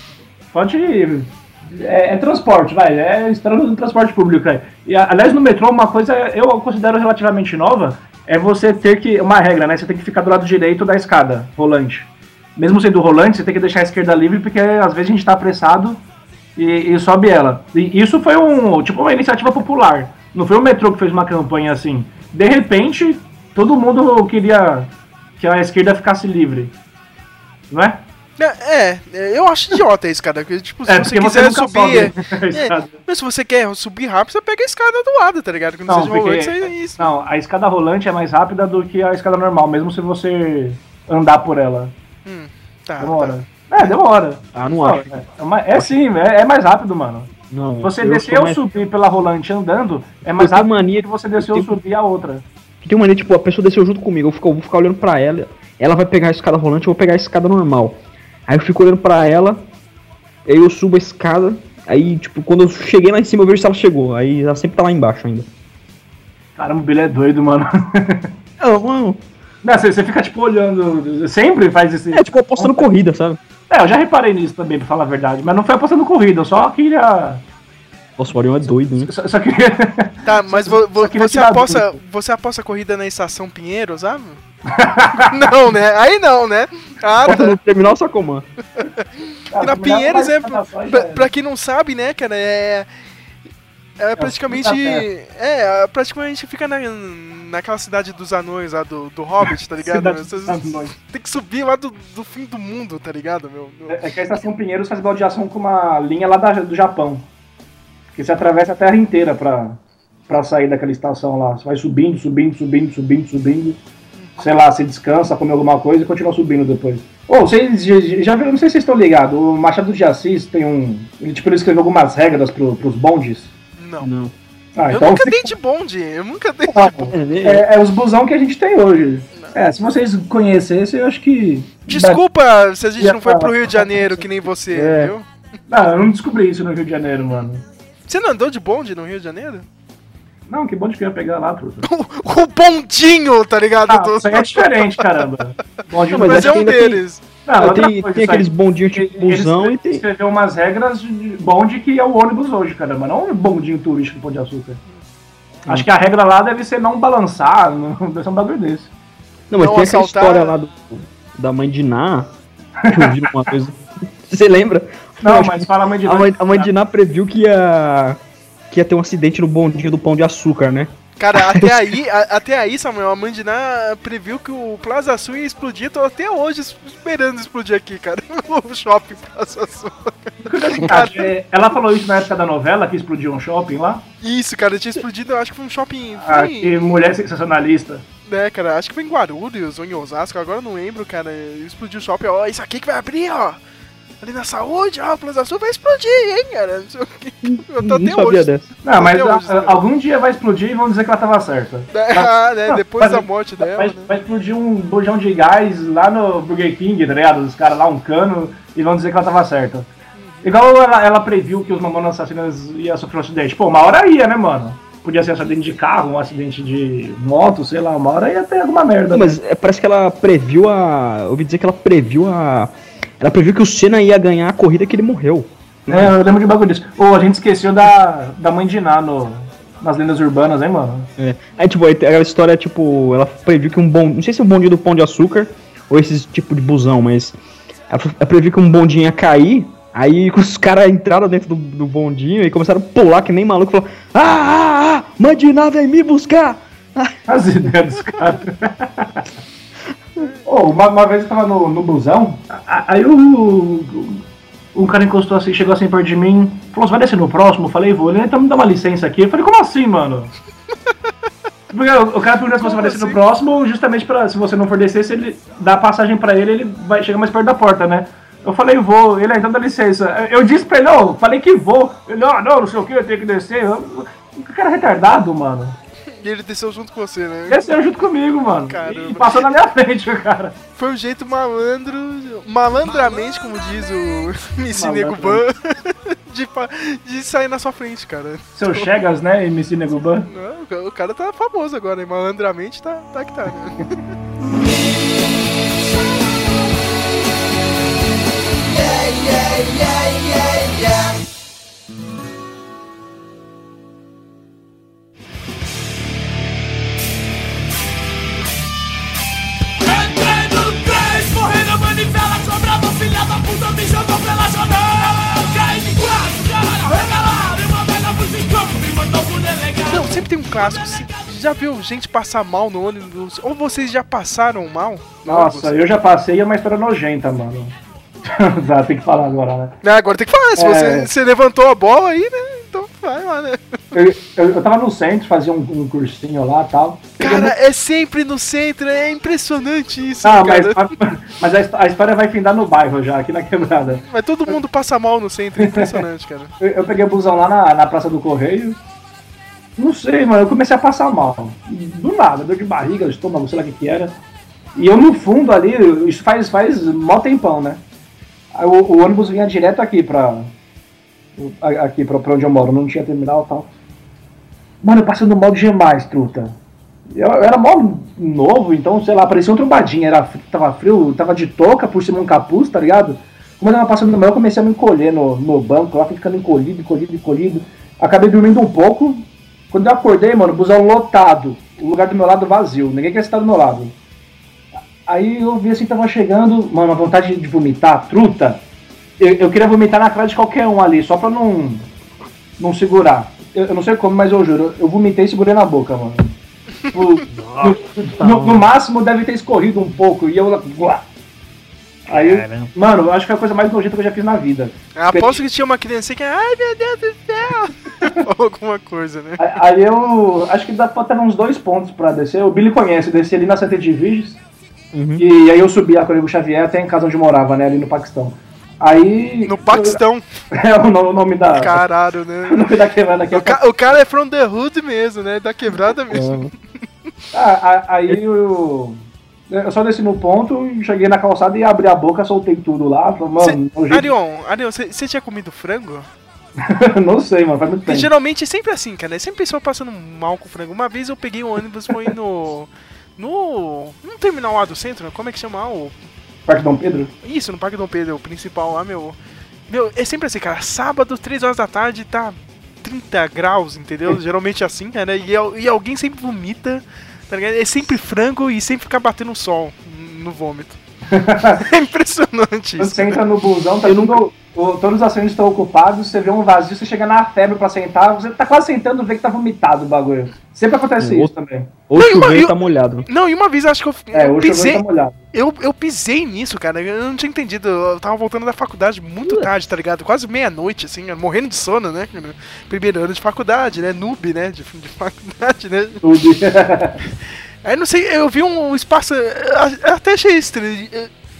Pode ir. É, é transporte, vai. É estando no transporte público aí. E, a- aliás, no metrô, uma coisa eu considero relativamente nova é você ter que. Uma regra, né? Você tem que ficar do lado direito da escada rolante. Mesmo sendo rolante, você tem que deixar a esquerda livre, porque às vezes a gente tá apressado e, e sobe ela. E isso foi um tipo uma iniciativa popular. Não foi o metrô que fez uma campanha assim. De repente, todo mundo queria que a esquerda ficasse livre. Não é? É, é, eu acho idiota isso, cara. Porque, tipo, se É, você porque você quiser nunca subir. sobe a É, escada. mas se você quer subir rápido, você pega a escada do lado, tá ligado? Que não, Não, seja porque- rolante, você é isso. Não, a escada rolante é mais rápida do que a escada normal, mesmo se você andar por ela. Hum, tá. Demora. É, demora. Ah, não acho. É, é, uma- é sim, é, é mais rápido, mano. Não, Você eu descer sou ou mais- subir pela rolante andando é mais Eu tenho rápido mania- do que você descer eu ou tenho- subir a outra. Eu tenho mania, tipo, a pessoa desceu junto comigo, eu, fico, eu vou ficar olhando pra ela, ela vai pegar a escada rolante, eu vou pegar a escada normal. Aí eu fico olhando pra ela, aí eu subo a escada, aí, tipo, quando eu cheguei lá em cima eu vejo se ela chegou, aí ela sempre tá lá embaixo ainda. Caramba, o Billy é doido, mano. Não, mano. Não, você, você fica, tipo, olhando. Sempre faz esse. É, tipo, apostando corrida, sabe? É, eu já reparei nisso também, pra falar a verdade. Mas não foi apostando corrida, eu só queria. Nossa, o Orion é doido, né? Só, só queria. Tá, mas vo- vo- Só queria você, tirar aposta, dúvida. você aposta corrida na estação Pinheiro, sabe? Não, né? Aí não, né? Ah, Aposta tá. no terminal Sacomã. E na Pinheiros, é, pra, pra quem não sabe, né, cara, é. É praticamente. puta terra. É, praticamente fica na, naquela cidade dos anões lá do, do Hobbit, tá ligado? Cidade Vocês- dos anões. tem que subir lá do, do fim do mundo, tá ligado, meu? meu? É que a estação Pinheiros faz baldeação com uma linha lá da- do Japão. Que você atravessa a terra inteira pra, pra sair daquela estação lá. Você vai subindo, subindo, subindo, subindo, subindo. Sei lá, você descansa, come alguma coisa e continua subindo depois. Ô, vocês já, já viram, não sei se vocês estão ligados, o Machado de Assis tem um. Ele, tipo, ele escreveu algumas regras pro, pros bondes. Não. Não. Ah, Eu então nunca você- dei de bonde, eu nunca dei Ah, de bonde. é, é os busão que a gente tem hoje. É, se vocês conhecessem, eu acho que. Desculpa se a gente Ia não foi pro falar. Rio de Janeiro, que nem você, É. viu? Não, eu não descobri isso no Rio de Janeiro, mano. Você não andou de bonde no Rio de Janeiro? Não, que bonde que eu ia pegar lá, truta. O, o bondinho, tá ligado? Ah, Do- isso aí é diferente, caramba. Bonde Não, mas Mas acho é que um ainda tem- deles. Não, Ah, outra tem coisa, tem isso aí. aqueles bondinhos tipo Ele busão e tem. escreveu umas regras de bonde que é o ônibus hoje, caramba. Não um bondinho turístico do Pão de Açúcar. Hum. Acho que a regra lá deve ser não balançar, não deve ser um bagulho desse. Não, mas Não tem aquela assaltar- história lá do, da mãe de Ná, que eu vi uma coisa. Você lembra? Não, acho mas fala a mãe de A mãe, a mãe de Ná previu que ia, que ia ter um acidente no bondinho do Pão de Açúcar, né? Cara, até aí, a- até aí, Samuel, a Mandiná previu que o Plaza Sul ia explodir. Tô até hoje es- esperando explodir aqui, cara. O shopping Plaza Sul. Curiosidade, é, ela falou isso na época da novela, que explodiu um shopping lá. Isso, cara, tinha explodido, eu acho que foi um shopping. Ah, Foi, que mulher sensacionalista. né, cara, acho que foi em Guarulhos ou em Osasco, agora eu não lembro, cara. Explodiu o shopping, ó, isso aqui que vai abrir, ó. ali na saúde, ah, o Plaza Sul vai explodir, hein, cara? Não sei o que. Eu tô Não até sabia hoje. dessa. Não, mas Até hoje, a- a- algum dia vai explodir e vão dizer que ela tava certa. Ah, né? Não, Depois mas- da morte dela, Vai, né? vai explodir um bujão de gás lá no Burger King, tá ligado? Os caras lá, um cano, e vão dizer que ela tava certa. Igual ela, ela previu que os Mamonas Assassinas iam sofrer um acidente. Pô, uma hora ia, né, mano? Podia ser um acidente de carro, um acidente de moto, sei lá, uma hora ia ter alguma merda. Não, mas é, parece que ela previu a. Eu ouvi dizer que ela previu a. Ela previu que o Senna ia ganhar a corrida que ele morreu. É, eu lembro de um bagulho disso. Ô, a gente esqueceu da, da mãe de Ná no, nas lendas urbanas, hein, mano? É. Aí, tipo, aí tem aquela história, tipo, ela previu que um bom. Não sei se é o bondinho do Pão de Açúcar ou esse tipo de busão, mas. Ela, ela previu que um bondinho ia cair. Aí os caras entraram dentro do, do bondinho e começaram a pular que nem maluco. Falou: Ah, ah, ah, mãe de Ná vem me buscar! As ideias dos caras. Ô, uma, uma vez eu tava no, no busão, a- aí o. Um cara encostou assim, chegou assim perto de mim, falou: Você vai descer no próximo? Eu falei: Vou. Ele, então me dá uma licença aqui. Eu falei: Como assim, mano? Porque o, o cara perguntou se você vai descer no próximo, justamente pra, se você não for descer, se ele dá a passagem pra ele, ele vai chegar mais perto da porta, né? Eu falei: Vou. Ele, ah, então dá licença. Eu disse pra ele: Não, falei que vou. Ele: Não, não, não sei o que, eu tenho que descer. Eu, o cara é retardado, mano. E ele desceu junto com você, né? Desceu junto comigo, mano. Caramba. E passou na minha frente, o cara. Foi um jeito malandro, malandramente, como diz o Missy Malandro. Neguban, de, pa- de sair na sua frente, cara. Seu Chegas, né, M C Neguban? Não, o ca- o cara tá famoso agora, hein? Malandramente tá, tá que tá, né? Entrei no três, morri na manivela, sobrava filha da puta, me jogou pela janela. Caí de quatro, caralho, regalado, e uma velha musicão me mandou pro delegado. Não, sempre tem um clássico. Você já viu gente passar mal no ônibus? Ou vocês já passaram mal? no Nossa, ônibus? eu já passei, é uma história nojenta, mano. Tá, tem que falar agora, né? Ah, agora tem que falar, se É. você, você levantou a bola aí, né? Então vai lá, né? Eu, eu, eu tava no centro, fazia um, um cursinho lá e tal. Cara, é sempre no centro, é impressionante isso, Ah, cara. mas, mas a, histó- a história vai findar no bairro já, aqui na quebrada. Mas todo mundo passa mal no centro, é impressionante, cara. Eu, eu peguei o busão lá na, na Praça do Correio. Não sei, mano, eu comecei a passar mal. Do nada, dor de barriga, estômago, sei lá o que que era. E eu no fundo ali, isso faz, faz mó tempão, né? Aí o, o ônibus vinha direto aqui pra. a- Aqui pra, pra onde eu moro, não tinha terminal e tal. Mano, eu passei no modo G mais, truta. Eu, eu era mó novo, então, sei lá, parecia um trombadinho. Era, fri- tava frio, tava de touca por cima de um capuz, tá ligado? Quando eu tava passando no meu, eu comecei a me encolher no, no banco, lá fui ficando encolhido, encolhido, encolhido. Acabei dormindo um pouco. Quando eu acordei, mano, o busão lotado. O lugar do meu lado vazio. Ninguém quer estar do meu lado. Aí eu vi assim que tava chegando, mano, a vontade de vomitar, truta. Eu, eu queria vomitar na cara de qualquer um ali, só pra não, não segurar. Eu, eu não sei como, mas eu juro, eu vomitei e segurei na boca, mano. Tipo, no, no- no máximo deve ter escorrido um pouco, e eu lá. Uá. Aí, Caramba. mano, eu acho que é a coisa mais nojenta que eu já fiz na vida. Eu aposto que tinha uma criança que, ai meu Deus do céu, falou alguma coisa, né? Aí- Aí eu acho que dá pra ter uns dois pontos pra descer. O Billy conhece, eu desci ali na Santa Edviges. Uhum. E aí eu subi lá com o Nego Xavier até em casa onde eu morava, né? Ali no Paquistão. Aí. No Paquistão, É o no- o nome da. caralho, O né? nome da quebrada aqui é O, ca- o cara é from the hood mesmo, né? Da quebrada mesmo. Ah, a- aí eu. Eu só desci no ponto, cheguei na calçada e abri a boca, soltei tudo lá. Falei, Cê, mano, no jeito- Arion, Arion, você tinha comido frango? não sei, mano, faz muito Porque tempo. geralmente é sempre assim, cara. É sempre pessoa passando mal com frango. Uma vez eu peguei um ônibus, foi no. No. No terminal lá do centro, como é que chama? O, Parque Dom Pedro? isso, no Parque Dom Pedro, o principal lá, meu. Meu, é sempre assim, cara. Sábado, três horas da tarde, tá trinta graus, entendeu? Geralmente é assim, cara. E, al- e alguém sempre vomita, tá ligado? É sempre frango e sempre fica batendo sol no vômito. É impressionante Quando isso. você entra no busão, tá tudo, o- todos os assentos estão ocupados, você vê um vazio, você chega na febre pra sentar, você tá quase sentando, vê que tá vomitado o bagulho. Sempre acontece É, isso ou- também. Ou Não, e uma- choveu eu- e tá molhado. Não, e uma vez acho que eu, É, eu o pisei. chuveiro tá molhado. Eu, eu pisei nisso, cara. Eu não tinha entendido. Eu tava voltando da faculdade muito tarde, tá ligado? Quase meia-noite, assim, morrendo de sono, né? Primeiro ano de faculdade, né? Noob, né? De, de faculdade, né? Tudo. Aí não sei, eu vi um espaço. Eu até achei estranho.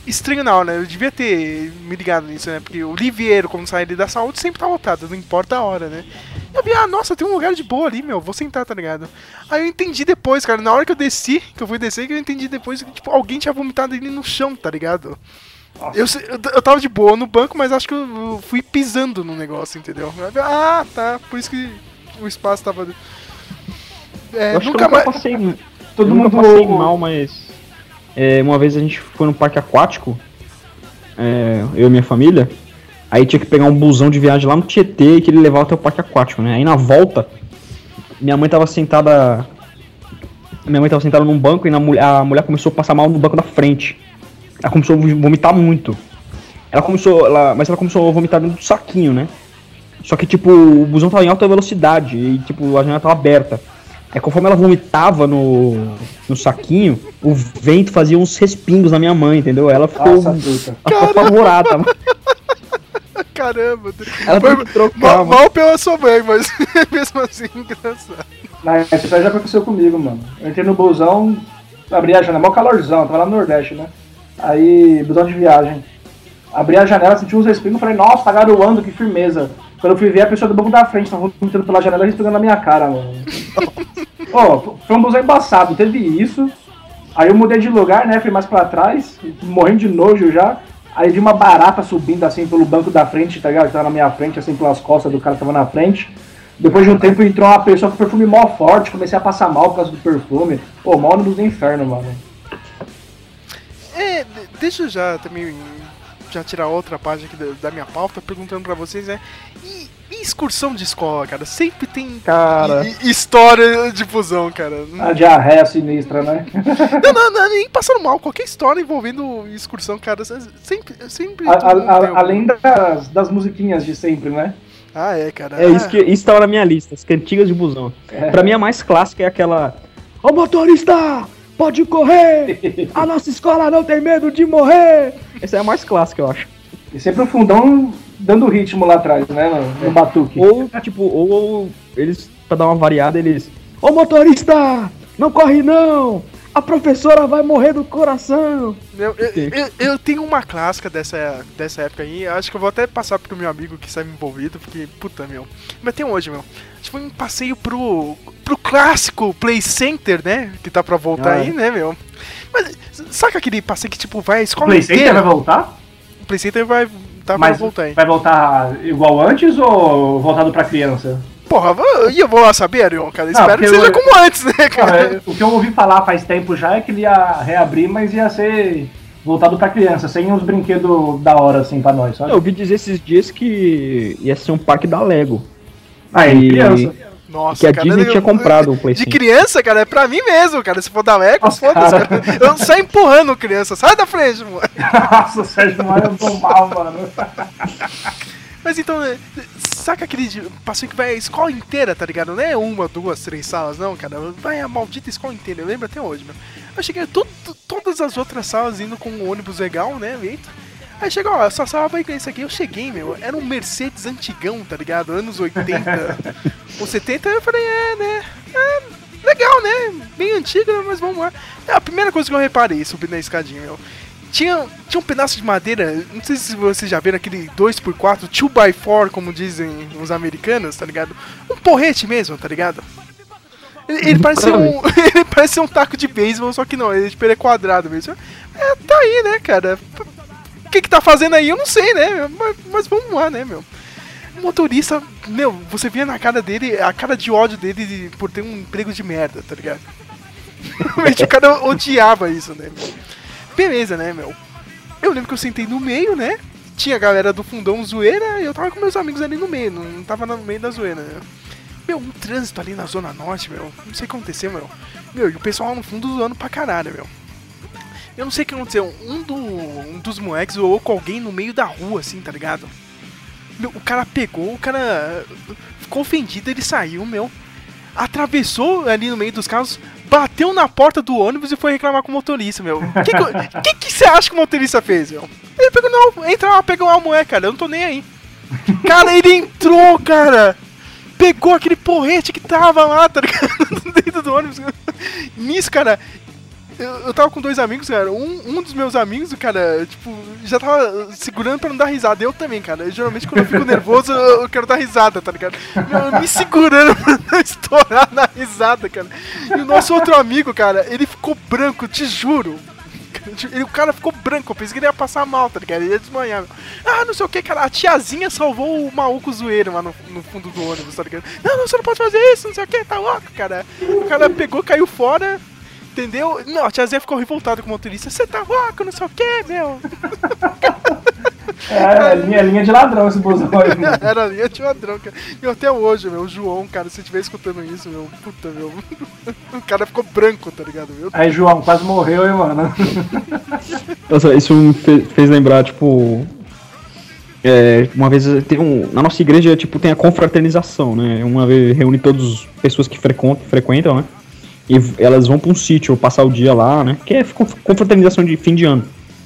estranho não, né? Eu devia ter me ligado nisso, né? Porque o Liviero, quando sai ali da saúde, sempre tá lotado, não importa a hora, né? Eu vi, ah, nossa, tem um lugar de boa ali, meu, vou sentar, tá ligado? Aí eu entendi depois, cara, na hora que eu desci, que eu fui descer, que eu entendi depois que, tipo, alguém tinha vomitado ali no chão, tá ligado? Eu, eu, eu tava de boa no banco, mas acho que eu fui pisando no negócio, entendeu? Ah, tá, por isso que o espaço tava... É, eu acho nunca que eu nunca mais... passei, Todo eu nunca mundo- passei mal, mas... é, uma vez a gente foi no parque aquático, é, eu e minha família, aí tinha que pegar um busão de viagem lá no Tietê, que ele levava até o parque aquático, né? Aí na volta, minha mãe tava sentada... Minha mãe tava sentada num banco e na mulher, a mulher começou a passar mal no banco da frente. Ela começou a vomitar muito. Ela começou, ela, mas ela começou a vomitar dentro do saquinho, né? Só que, tipo, o busão tava em alta velocidade e, tipo, a janela tava aberta. Aí, conforme ela vomitava no, no saquinho, o vento fazia uns respingos na minha mãe, entendeu? Ela ficou, Nossa, puta. ela ficou apavorada. Caramba, Ela foi teve que trocar, mal, mano. mal pela sua mãe, mas mesmo assim, engraçado. Mas isso aí já aconteceu comigo, mano. Eu entrei no busão, abri a janela, mó calorzão, tava lá no Nordeste, né? Aí, busão de viagem. Abri a janela, senti uns respingos, falei, nossa, tá garoando, que firmeza. Quando eu fui ver, a pessoa do banco da frente tava vomitando pela janela e respingando na minha cara, mano. Ó, foi um busão embaçado, teve isso. Aí eu mudei de lugar, né, fui mais pra trás, morrendo de nojo já. Aí vi uma barata subindo assim pelo banco da frente, tá ligado? Que tava na minha frente, assim, pelas costas do cara que tava na frente. Depois de um tempo entrou uma pessoa com perfume mó forte, comecei a passar mal por causa do perfume. Pô, mó ônibus do inferno, mano. É, de- deixa eu já também já tirar outra página aqui da, da minha pauta, perguntando pra vocês, né? E, e excursão de escola, cara? Sempre tem Cara. i- i- história de fusão, cara. A diarreia sinistra, né? Não, não, não, nem passando mal. Qualquer história envolvendo excursão, cara, sempre... sempre A- todo mundo a- tem a- algum. além das, das musiquinhas de sempre, né? Ah, é, cara. É isso que isso tava na minha lista, as cantigas de busão. Pra mim a mais clássica é aquela: ô motorista, pode correr! A nossa escola não tem medo de morrer! Essa é a mais clássica, eu acho. E sempre o fundão dando ritmo lá atrás, né? No, no batuque. Ou, tipo, ou, ou eles, pra dar uma variada, eles: ô motorista, não corre não! A professora vai morrer do coração! Eu, eu, eu, eu tenho uma clássica dessa, dessa época aí, acho que eu vou até passar pro meu amigo que estava envolvido, porque, puta, meu. Mas tem hoje, meu. A gente foi um passeio pro, pro clássico Play Center, né? Que tá pra voltar Ah, aí, né, meu? Mas saca aquele passeio que, tipo, vai a O escola Play Center inteira? vai voltar? O Play Center vai tá Mas pra voltar aí. vai voltar igual antes ou voltado pra criança? Porra, e eu vou lá saber, Arion, cara? Não, Espero que porque seja eu- como antes, né, Cara, cara? o que eu ouvi falar faz tempo já é que ele ia reabrir, mas ia ser voltado pra criança, sem uns brinquedos da hora, assim, pra nós, sabe? Eu ouvi dizer esses dias que ia ser um parque da Lego. Aí, E- criança. Nossa, que a cara, Disney eu- tinha comprado o Play De Center. criança, cara, é pra mim mesmo, cara. Se for da Lego, Nossa, foda-se, cara. cara. Eu não saio empurrando criança. Sai da frente, mano. Nossa, o Sérgio Maia é tão mal, mano. Mas então, né, saca aquele de- passeio que vai a escola inteira, tá ligado? Não é uma, duas, três salas, não, cara. Vai a maldita escola inteira, eu lembro até hoje, meu. Eu cheguei to- to- todas as outras salas indo com um ônibus legal, né, Vitor? Aí chegou, ó, essa sala vai ganhar isso aqui. Eu cheguei, meu, era um Mercedes antigão, tá ligado? Anos oitenta ou setenta. Eu falei, é, né? É, legal, né? Bem antiga, mas vamos lá. É a primeira coisa que eu reparei subindo na escadinha, meu. Tinha, tinha um pedaço de madeira, não sei se vocês já viram aquele dois por quatro, two by four, como dizem os americanos, tá ligado? Um porrete mesmo, tá ligado? Ele, ele parece um, ele parece um taco de beisebol, só que não, ele, tipo, ele é quadrado mesmo. É, tá aí, né, cara? O que que tá fazendo aí, eu não sei, né? Mas, mas vamos lá, né, meu? O motorista, meu, você via na cara dele, a cara de ódio dele de- por ter um emprego de merda, tá ligado? Realmente o cara odiava isso, né, meu? Beleza, né, meu? Eu lembro que eu sentei no meio, né? Tinha a galera do fundão zoeira e eu tava com meus amigos ali no meio, não, não tava no meio da zoeira, né? Meu, um trânsito ali na Zona Norte, meu. Não sei o que aconteceu, meu. Meu, e o pessoal lá no fundo zoando pra caralho, meu. Eu não sei o que aconteceu. Um, do, um dos moleques zoou com alguém no meio da rua, assim, tá ligado? Meu, o cara pegou, o cara ficou ofendido, ele saiu, meu. Atravessou ali no meio dos carros, bateu na porta do ônibus e foi reclamar com o motorista, meu. O que que, que que você acha que o motorista fez, meu? Ele pegou, não, entra lá, pegou uma mulher, cara, eu não tô nem aí. Cara, ele entrou, cara. Pegou aquele porrete que tava lá, tá ligado? Dentro do ônibus. Nisso, cara, Eu, eu tava com dois amigos, cara. Um, um dos meus amigos, cara, tipo, já tava segurando pra não dar risada. Eu também, cara. Eu, geralmente, quando eu fico nervoso, eu, eu quero dar risada, tá ligado? Eu, me segurando pra não estourar na risada, cara. E o nosso outro amigo, cara, ele ficou branco, te juro. Ele, o cara ficou branco, eu pensei que ele ia passar mal, tá ligado? Ele ia desmanhar. Ah, não sei o que, cara. A tiazinha salvou o maluco zoeiro lá no, no fundo do ônibus, tá ligado? Não, não, você não pode fazer isso, não sei o que, tá louco, cara. O cara pegou, caiu fora. Entendeu? Não, a tiazinha ficou revoltada com o motorista. Você tá louco, não sei o que, meu. É, é linha, linha de ladrão esse busão aí, mano. Era linha de ladrão, cara. E até hoje, meu, o João, cara, se estiver escutando isso, meu, puta, meu. O cara ficou branco, tá ligado? Meu? Aí, João, quase morreu, hein, mano. Nossa, isso me fez, fez lembrar, tipo... É, uma vez teve um... Na nossa igreja, tipo, tem a confraternização, né? Uma vez reúne todas as pessoas que frequentam, frequentam, né? E elas vão pra um sítio passar o dia lá, né? Que é confraternização de fim de ano.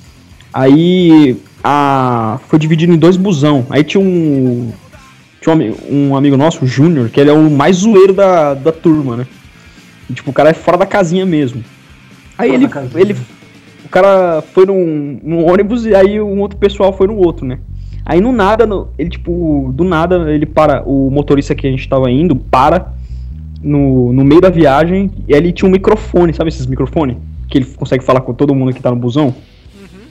Aí a... foi dividido em dois busão. Aí tinha um... Tinha um, um amigo nosso, o Júnior, que ele é o mais zoeiro da, da turma, né? E, tipo, o cara é fora da casinha mesmo. Aí ele, ele... O cara foi num, num ônibus e aí um outro pessoal foi no outro, né? Aí no nada, no, ele tipo... Do nada, ele para... O motorista que a gente tava indo, para... No, no meio da viagem, e ele tinha um microfone, sabe esses microfones? Que ele consegue falar com todo mundo que tá no busão. Uhum.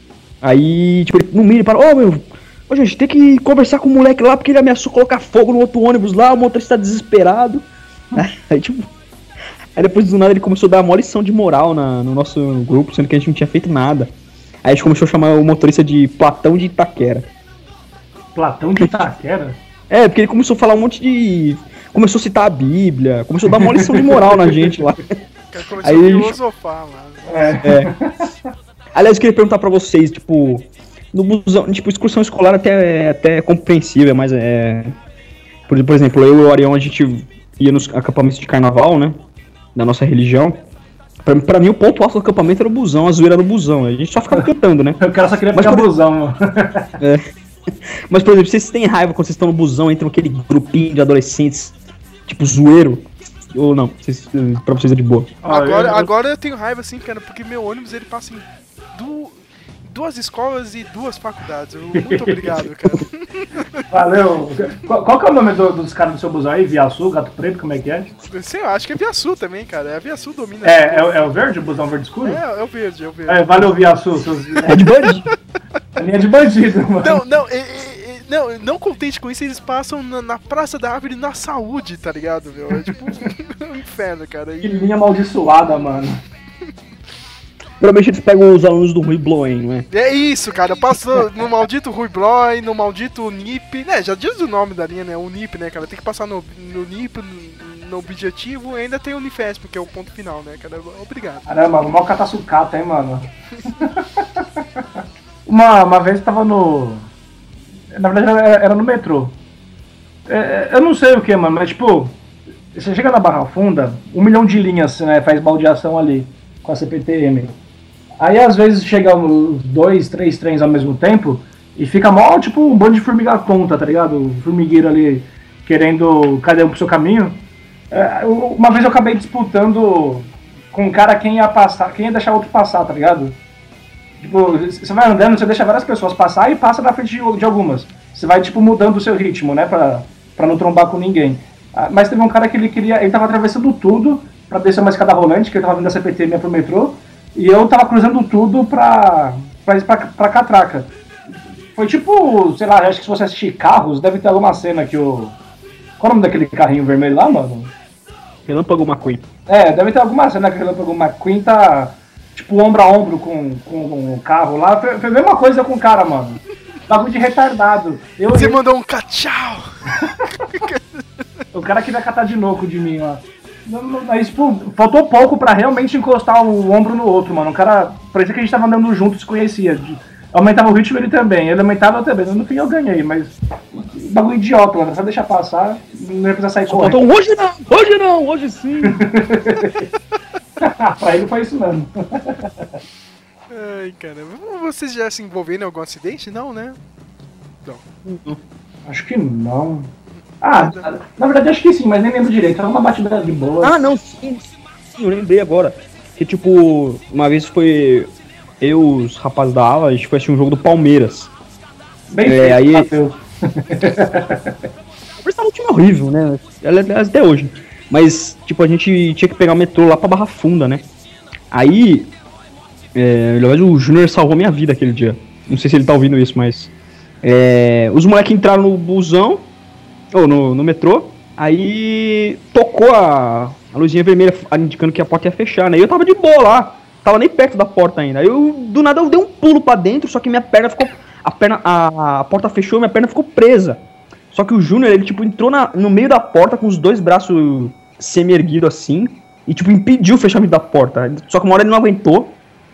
Aí, tipo, ele, no meio ele para, ô oh, meu, ô, gente, tem que conversar com o moleque lá, porque ele ameaçou colocar fogo no outro ônibus lá, o motorista tá desesperado. Aí, tipo, aí depois do nada ele começou a dar uma lição de moral na, no nosso grupo, sendo que a gente não tinha feito nada. Aí a gente começou a chamar o motorista de Platão de Itaquera. Platão de Itaquera? É, porque ele começou a falar um monte de... Começou a citar a Bíblia, começou a dar uma lição de moral na gente lá. Começou aí, a filosofar lá. É. é. Aliás, eu queria perguntar pra vocês, tipo, no busão, tipo, excursão escolar até é até compreensível, mas é... Por, por exemplo, eu e o Arião, a gente ia nos acampamentos de carnaval, né, da nossa religião. Pra, pra mim, o ponto alto do acampamento era o busão, a zoeira era o busão, a gente só ficava cantando, né. O cara só queria pegar por... busão, mano. É. Mas, por exemplo, vocês têm raiva quando vocês estão no busão, entra aquele grupinho de adolescentes, tipo, zoeiro? Ou não? Vocês, pra vocês é de boa? Agora, agora eu tenho raiva, assim, cara, porque meu ônibus, ele passa em du... duas escolas e duas faculdades. Muito obrigado, cara. Valeu. Qual, qual que é o nome do, dos caras do seu busão aí? Viaçu, Gato Preto, como é que é? Sei, eu acho que é Viaçu também, cara. É Viaçu domina. É, é, é o verde, o busão verde escuro? É, é o verde, é o verde. É, valeu, Viaçu. Seus... É de bandido. É linha de bandido, mano. Não, não, é, é, Não, não contente com isso, eles passam na, na Praça da Árvore na Saúde, tá ligado, meu? É tipo um inferno, cara. E... Que linha amaldiçoada, mano. Provavelmente eles pegam os alunos do Rui Bloem, não é? É isso, cara. Passou no maldito Rui Bloem, no maldito Unip. Né, já diz o nome da linha, né? Unip, né, cara? Tem que passar no, no Unip, no, no Objetivo, e ainda tem o Unifesp, que é o ponto final, né, cara? Obrigado. Caramba, o mal catar sucata, hein, mano? uma, uma vez eu tava no... Na verdade era, era no metrô. É, eu não sei o que, mano, mas tipo... Você chega na Barra Funda, um milhão de linhas, né, faz baldeação ali, com a C P T M. Aí às vezes chegam dois, três trens ao mesmo tempo e fica mó tipo um bando de formiga tonta, tá ligado? O formigueiro ali querendo cada um pro seu caminho. É, uma vez eu acabei disputando com um cara quem ia passar, quem ia deixar outro passar, tá ligado? Tipo, você vai andando, você deixa várias pessoas passar e passa na frente de, de algumas. Você vai tipo mudando o seu ritmo, né, pra, pra não trombar com ninguém. Mas teve um cara que ele queria, ele tava atravessando tudo pra descer uma escada rolante, que ele tava vindo da C P T M pro metrô. E eu tava cruzando tudo pra, pra, pra, pra catraca. Foi tipo, sei lá, acho que se você assistir Carros, deve ter alguma cena que o... Qual é o nome daquele carrinho vermelho lá, mano? Relâmpago McQueen. É, deve ter alguma cena que o Relâmpago McQueen tá, tipo, ombro a ombro com, com o carro lá. Foi, foi a mesma coisa com o cara, mano. Bagulho de retardado. Eu, Você eu... mandou um cachau! O cara queria catar de novo de mim, ó. Mas, tipo, faltou pouco pra realmente encostar o ombro no outro, mano. O cara, parecia que a gente tava andando junto, se conhecia. Aumentava o ritmo, ele também. Ele aumentava também. No fim eu ganhei, mas... Bagulho idiota, mano. Só deixar passar, não ia precisar sair correndo. Faltou hoje não, hoje não, hoje sim. Pra ele foi isso mesmo. Ai, caramba. Vocês já se envolveram em algum acidente? Não, né? Não. Acho que não. Ah, na verdade acho que sim, mas nem lembro direito. Era uma batida de boa. Ah, não, sim, sim, eu lembrei agora. Que tipo, uma vez foi eu, os rapazes da aula, a gente foi assistir um jogo do Palmeiras. Bem é, feito, aí... Matheus. O Palmeiras tava um time horrível, né? Aliás, até hoje. Mas, tipo, a gente tinha que pegar o metrô lá pra Barra Funda, né? Aí, é, o Júnior salvou minha vida aquele dia. Não sei se ele tá ouvindo isso, mas... É, os moleques entraram no busão, ou no, no metrô, aí tocou a, a luzinha vermelha indicando que a porta ia fechar, né? E eu tava de boa lá, tava nem perto da porta ainda. Aí eu, do nada, eu dei um pulo pra dentro, só que minha perna ficou... A, perna, a, a porta fechou e minha perna ficou presa. Só que o Júnior, ele, tipo, entrou na, no meio da porta com os dois braços semi-erguidos assim, e, tipo, impediu o fechamento da porta. Só que uma hora ele não aguentou,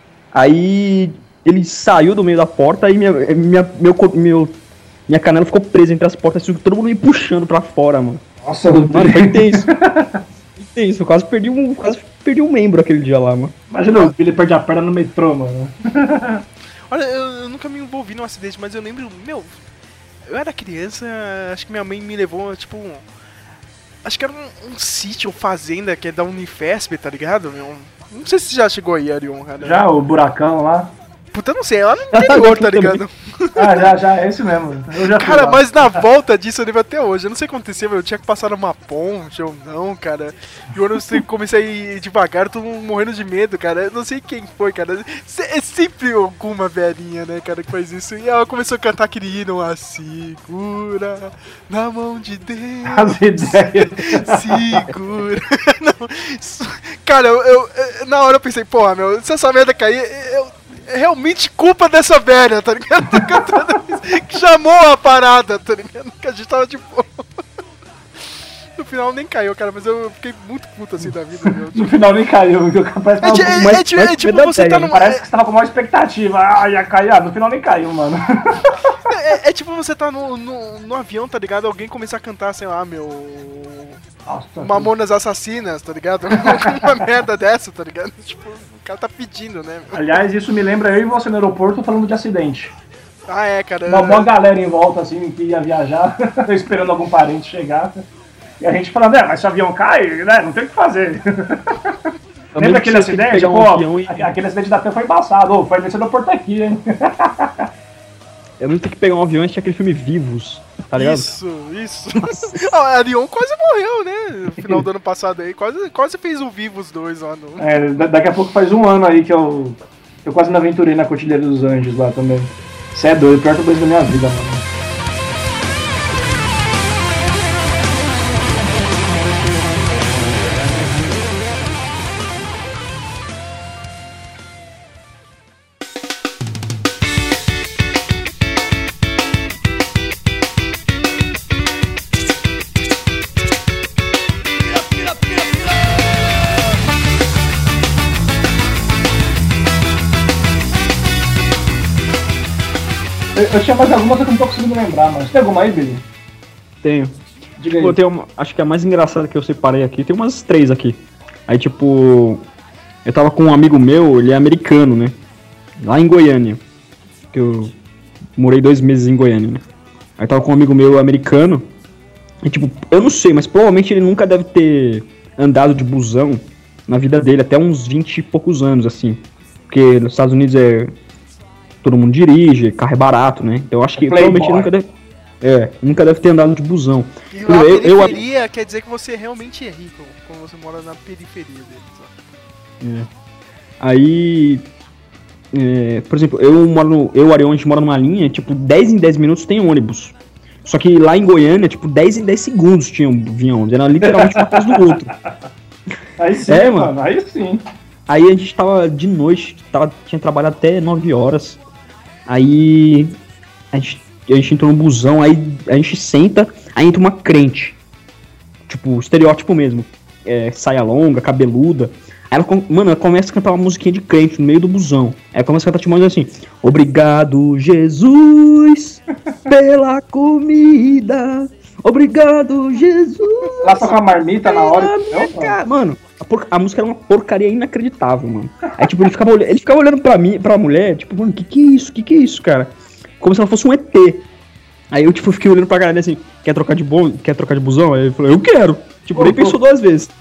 aí ele saiu do meio da porta e minha, minha, meu, meu, minha canela ficou presa entre as portas, assim, todo mundo me puxando pra fora, mano. Nossa, mano, foi intenso. Intenso, eu quase perdi, um, quase perdi um membro aquele dia lá, mano. Imagina o Billy perder a perna no metrô, mano. Olha, eu, eu nunca me envolvi num acidente, mas eu lembro, meu... Eu era criança, acho que minha mãe me levou, tipo... Um, acho que era um, um sítio ou fazenda que é da Unifesp, tá ligado? Meu? Não sei se já chegou aí, Arion, cara. Já, o buracão lá. Puta, não sei, é lá no interior, tá ligado? Ah, já, já, é esse mesmo. Eu já Cara, mas na volta disso eu lembro até hoje. Eu não sei o que aconteceu, eu tinha que passar numa ponte ou não, cara. E o ônibus comecei a ir devagar, tô morrendo de medo, cara. Eu não sei quem foi, cara. É sempre alguma velhinha, né, cara, que faz isso. E ela começou a cantar aquele hino, a segura na mão de Deus. As ideias. Segura. Não, isso... Cara, eu, eu, eu, na hora eu pensei, porra, meu, se essa merda cair, eu... É realmente culpa dessa velha, tá ligado? Que chamou a parada, tá ligado? Que a gente tava de boa. No final nem caiu, cara, mas eu fiquei muito puto assim da vida, meu. No final nem caiu, porque parece que é, é, mais, é, é, é tipo você tá numa... Parece que você tava com maior expectativa. Ah, ia cair. Ah, no final nem caiu, mano. É, é tipo você tá no, no, no avião, tá ligado? Alguém começar a cantar, sei lá, meu... Nossa, Mamonas Assassinas, tá ligado? Uma merda dessa, tá ligado? Tipo, o cara tá pedindo, né? Aliás, isso me lembra eu e você no aeroporto falando de acidente. Ah, é, cara. Uma boa galera em volta, assim, que ia viajar, esperando algum parente chegar. E a gente falando, é, mas se o avião cai, né, não tem o que fazer. Lembra aquele acidente? Pô, um e... aquele acidente da T E M foi embaçado. Ô, foi nesse aeroporto aqui, hein? Eu não tenho que pegar um avião, a gente tinha aquele filme Vivos, tá ligado? Isso, isso. A Arion quase morreu, né? No final do ano passado aí, quase, quase fez o Vivos dois lá no... É, daqui a pouco faz um ano aí que eu... Eu quase me aventurei na Cordilheira dos Anjos lá também. Você é doido, pior coisa da minha vida, mano. Eu tinha mais alguma que eu não tô conseguindo lembrar, mas tem alguma aí, Billy? Tenho. Diga aí. Pô, tem uma, acho que a mais engraçada que eu separei aqui, tem umas três aqui. Aí, tipo, eu tava com um amigo meu, ele é americano, né? Lá em Goiânia. Que eu morei dois meses em Goiânia, né? Aí tava com um amigo meu americano. E, tipo, eu não sei, mas provavelmente ele nunca deve ter andado de busão na vida dele, até uns vinte e poucos anos, assim. Porque nos Estados Unidos é... todo mundo dirige, carro é barato, né? Então eu acho que Playboy. provavelmente nunca deve, é, nunca deve ter andado de busão. E lá eu, a periferia eu, quer dizer que você realmente é rico, quando você mora na periferia deles. É. Aí, é, por exemplo, eu moro no, eu e o Arion, a gente mora numa linha, tipo, dez em dez minutos tem ônibus. Só que lá em Goiânia, tipo, dez em dez segundos tinha, vinha ônibus. Era literalmente uma coisa do outro. Aí sim, é, mano, mano, aí sim. Aí a gente tava de noite, tava, tinha trabalhado até nove horas. Aí a gente, a gente entrou no busão, aí a gente senta, aí entra uma crente. Tipo, estereótipo mesmo. É, saia longa, cabeluda. Aí ela, mano, ela começa a cantar uma musiquinha de crente no meio do busão. Aí ela começa a cantar tipo assim: obrigado, Jesus, pela comida. Obrigado, Jesus. Ela toca uma marmita na hora. Não, mano, a, por, a música era uma porcaria inacreditável, mano. Aí, tipo, ele ficava, ele ficava olhando pra mim, pra mulher, tipo, mano, que que é isso? Que que é isso, cara? Como se ela fosse um E T. Aí eu, tipo, fiquei olhando pra galera assim, quer trocar de bom, quer trocar de busão? Aí ele falou, eu quero. Tipo, nem pensou duas vezes.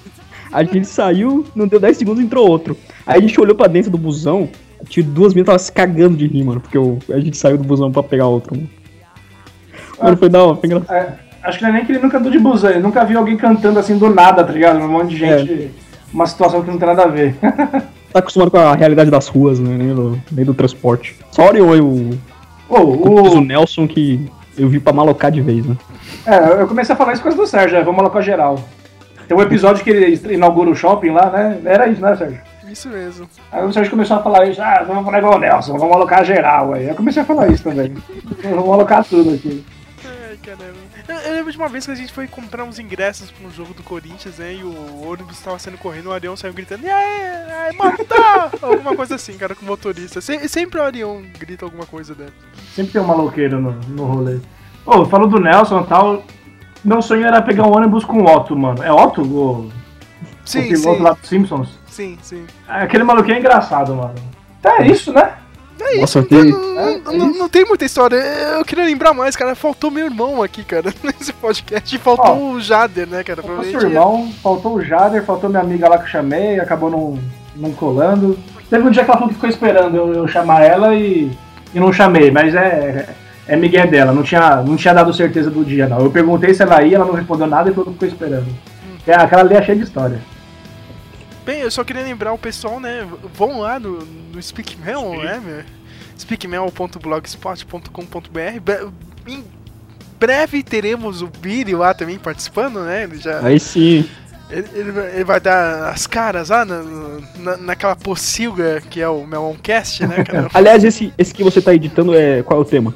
A gente saiu, não deu dez segundos, entrou outro. Aí a gente olhou pra dentro do busão, tinha duas meninas que tava se cagando de rir, mano, porque eu, a gente saiu do busão pra pegar outro, mano. Mano, foi da hora, foi engraçado. É, acho que não é nem que ele nunca andou de busão, ele nunca viu alguém cantando assim do nada, tá ligado? Um monte de gente, É. uma situação que não tem nada a ver. Tá acostumado com a realidade das ruas, né, nem do, nem do transporte. Só o Orion e o, Ô, o... o o, Nelson que eu vi pra malocar de vez, né. é, eu comecei a falar isso com do Sérgio, é, vamos alocar geral. Tem um episódio que ele inaugura o shopping lá, né? Era isso, né, Sérgio? Isso mesmo. Aí o Sérgio começou a falar isso, ah, vamos falar igual o Nelson, vamos alocar geral. Aí eu comecei a falar isso também. Vamos alocar tudo aqui. Ai, caramba. Eu, eu lembro de uma vez que a gente foi comprar uns ingressos pra um jogo do Corinthians, né? E o ônibus tava saindo correndo, o Arião saiu gritando, e aí, aí, matar! Alguma coisa assim, cara, com o motorista. Se, sempre o Arião grita alguma coisa dentro. Sempre tem um maloqueiro no, no rolê. Ô, falou do Nelson e tal. Meu sonho era pegar um ônibus com o Otto, mano. É Otto? O, Sim, o piloto sim. lá dos Simpsons? Sim, sim. Aquele maluquinho é engraçado, mano. Então é isso, né? É isso, Nossa, não, que- não, não- não- não tem muita história. Eu queria lembrar mais, cara. Faltou meu irmão aqui, cara, nesse podcast. E faltou Ó, o Jader, né, cara? Faltou seu Provavelmente- irmão, faltou o Jader, faltou minha amiga lá que eu chamei, acabou não, não colando. Teve um dia que ela falou que ficou esperando eu, eu chamar ela e, e não chamei, mas é, é migué dela, não tinha, não tinha dado certeza do dia, não. Eu perguntei se ela ia, ela não respondeu nada e falou que ficou esperando. É, aquela ali é cheia de história. Bem, eu só queria lembrar o pessoal, né? Vão lá no, no Speakmail, né, meu? speakmail ponto blogspot ponto com ponto b r. Bre- Em breve teremos o Billy lá também participando, né? Ele já. Aí sim. Ele, ele vai- ele vai dar as caras lá na, na, naquela pocilga que é o Meloncast, né, cara? Aliás, esse, esse que você tá editando, é qual é o tema?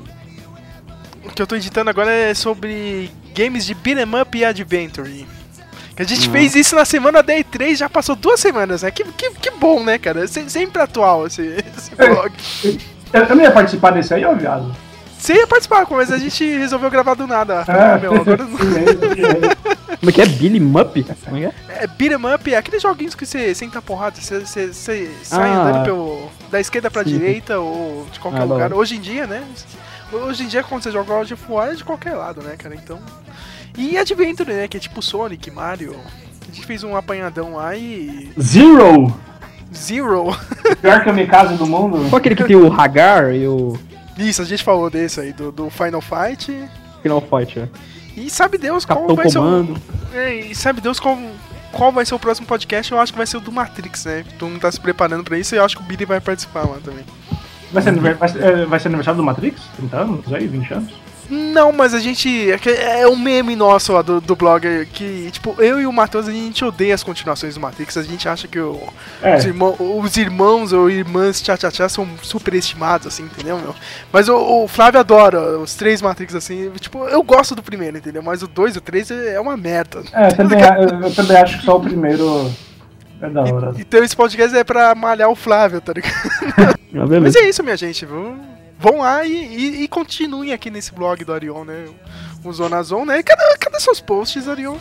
O que eu tô editando agora é sobre games de beat'em up e adventure. Que a gente fez isso na semana da E três, já passou duas semanas, né? Que, que, que bom, né, cara? Se- sempre atual esse, esse blog. Eu, eu não ia participar desse aí, ó, viado. Você ia participar, mas a gente resolveu gravar do nada. É, Meu, agora não... sim, é, é. Como é que é? Billy Mupp? Como é que é? É beat'em up, é aqueles joguinhos que você senta porrada, você, você, você sai Ah. andando pelo, da esquerda pra Sim. direita ou de qualquer Ah, da lugar. hora. Hoje em dia, né? Hoje em dia, quando você joga God of War, é de qualquer lado, né, cara? Então. E Adventure, né? Que é tipo Sonic, Mario. A gente fez um apanhadão lá e. Zero! Zero! Pior kamikaze do mundo. Qual aquele que tem o Hagar e o Isso, a gente falou desse aí, do, do Final Fight. Final Fight, é. E sabe Deus qual Capitão vai Comando. ser o. É, e sabe Deus qual, qual vai ser o próximo podcast? Eu acho que vai ser o do Matrix, né? Todo mundo tá se preparando pra isso e eu acho que o Billy vai participar lá também. Vai ser, aniver- vai, ser, é, vai ser aniversário do Matrix? trinta anos aí, vinte anos? Não, mas a gente. É que é um meme nosso lá do, do blog que, tipo, eu e o Matheus, a gente odeia as continuações do Matrix. A gente acha que o- É. os, irmão- os irmãos ou irmãs tchá-tchá-tchá são superestimados, assim, entendeu, meu? Mas o, o Flávio adora os três Matrix, assim. Tipo, eu gosto do primeiro, entendeu? Mas o dois e o três é uma merda. É, também, eu, eu também acho que só o primeiro é da hora. Então esse podcast é pra malhar o Flávio, tá ligado? Ah, Mas beleza. é isso, minha gente. Vão, vão lá e, e- e continuem aqui nesse blog do Arion, né? O Zona Zone, né? Cadê, cadê seus posts, Arion?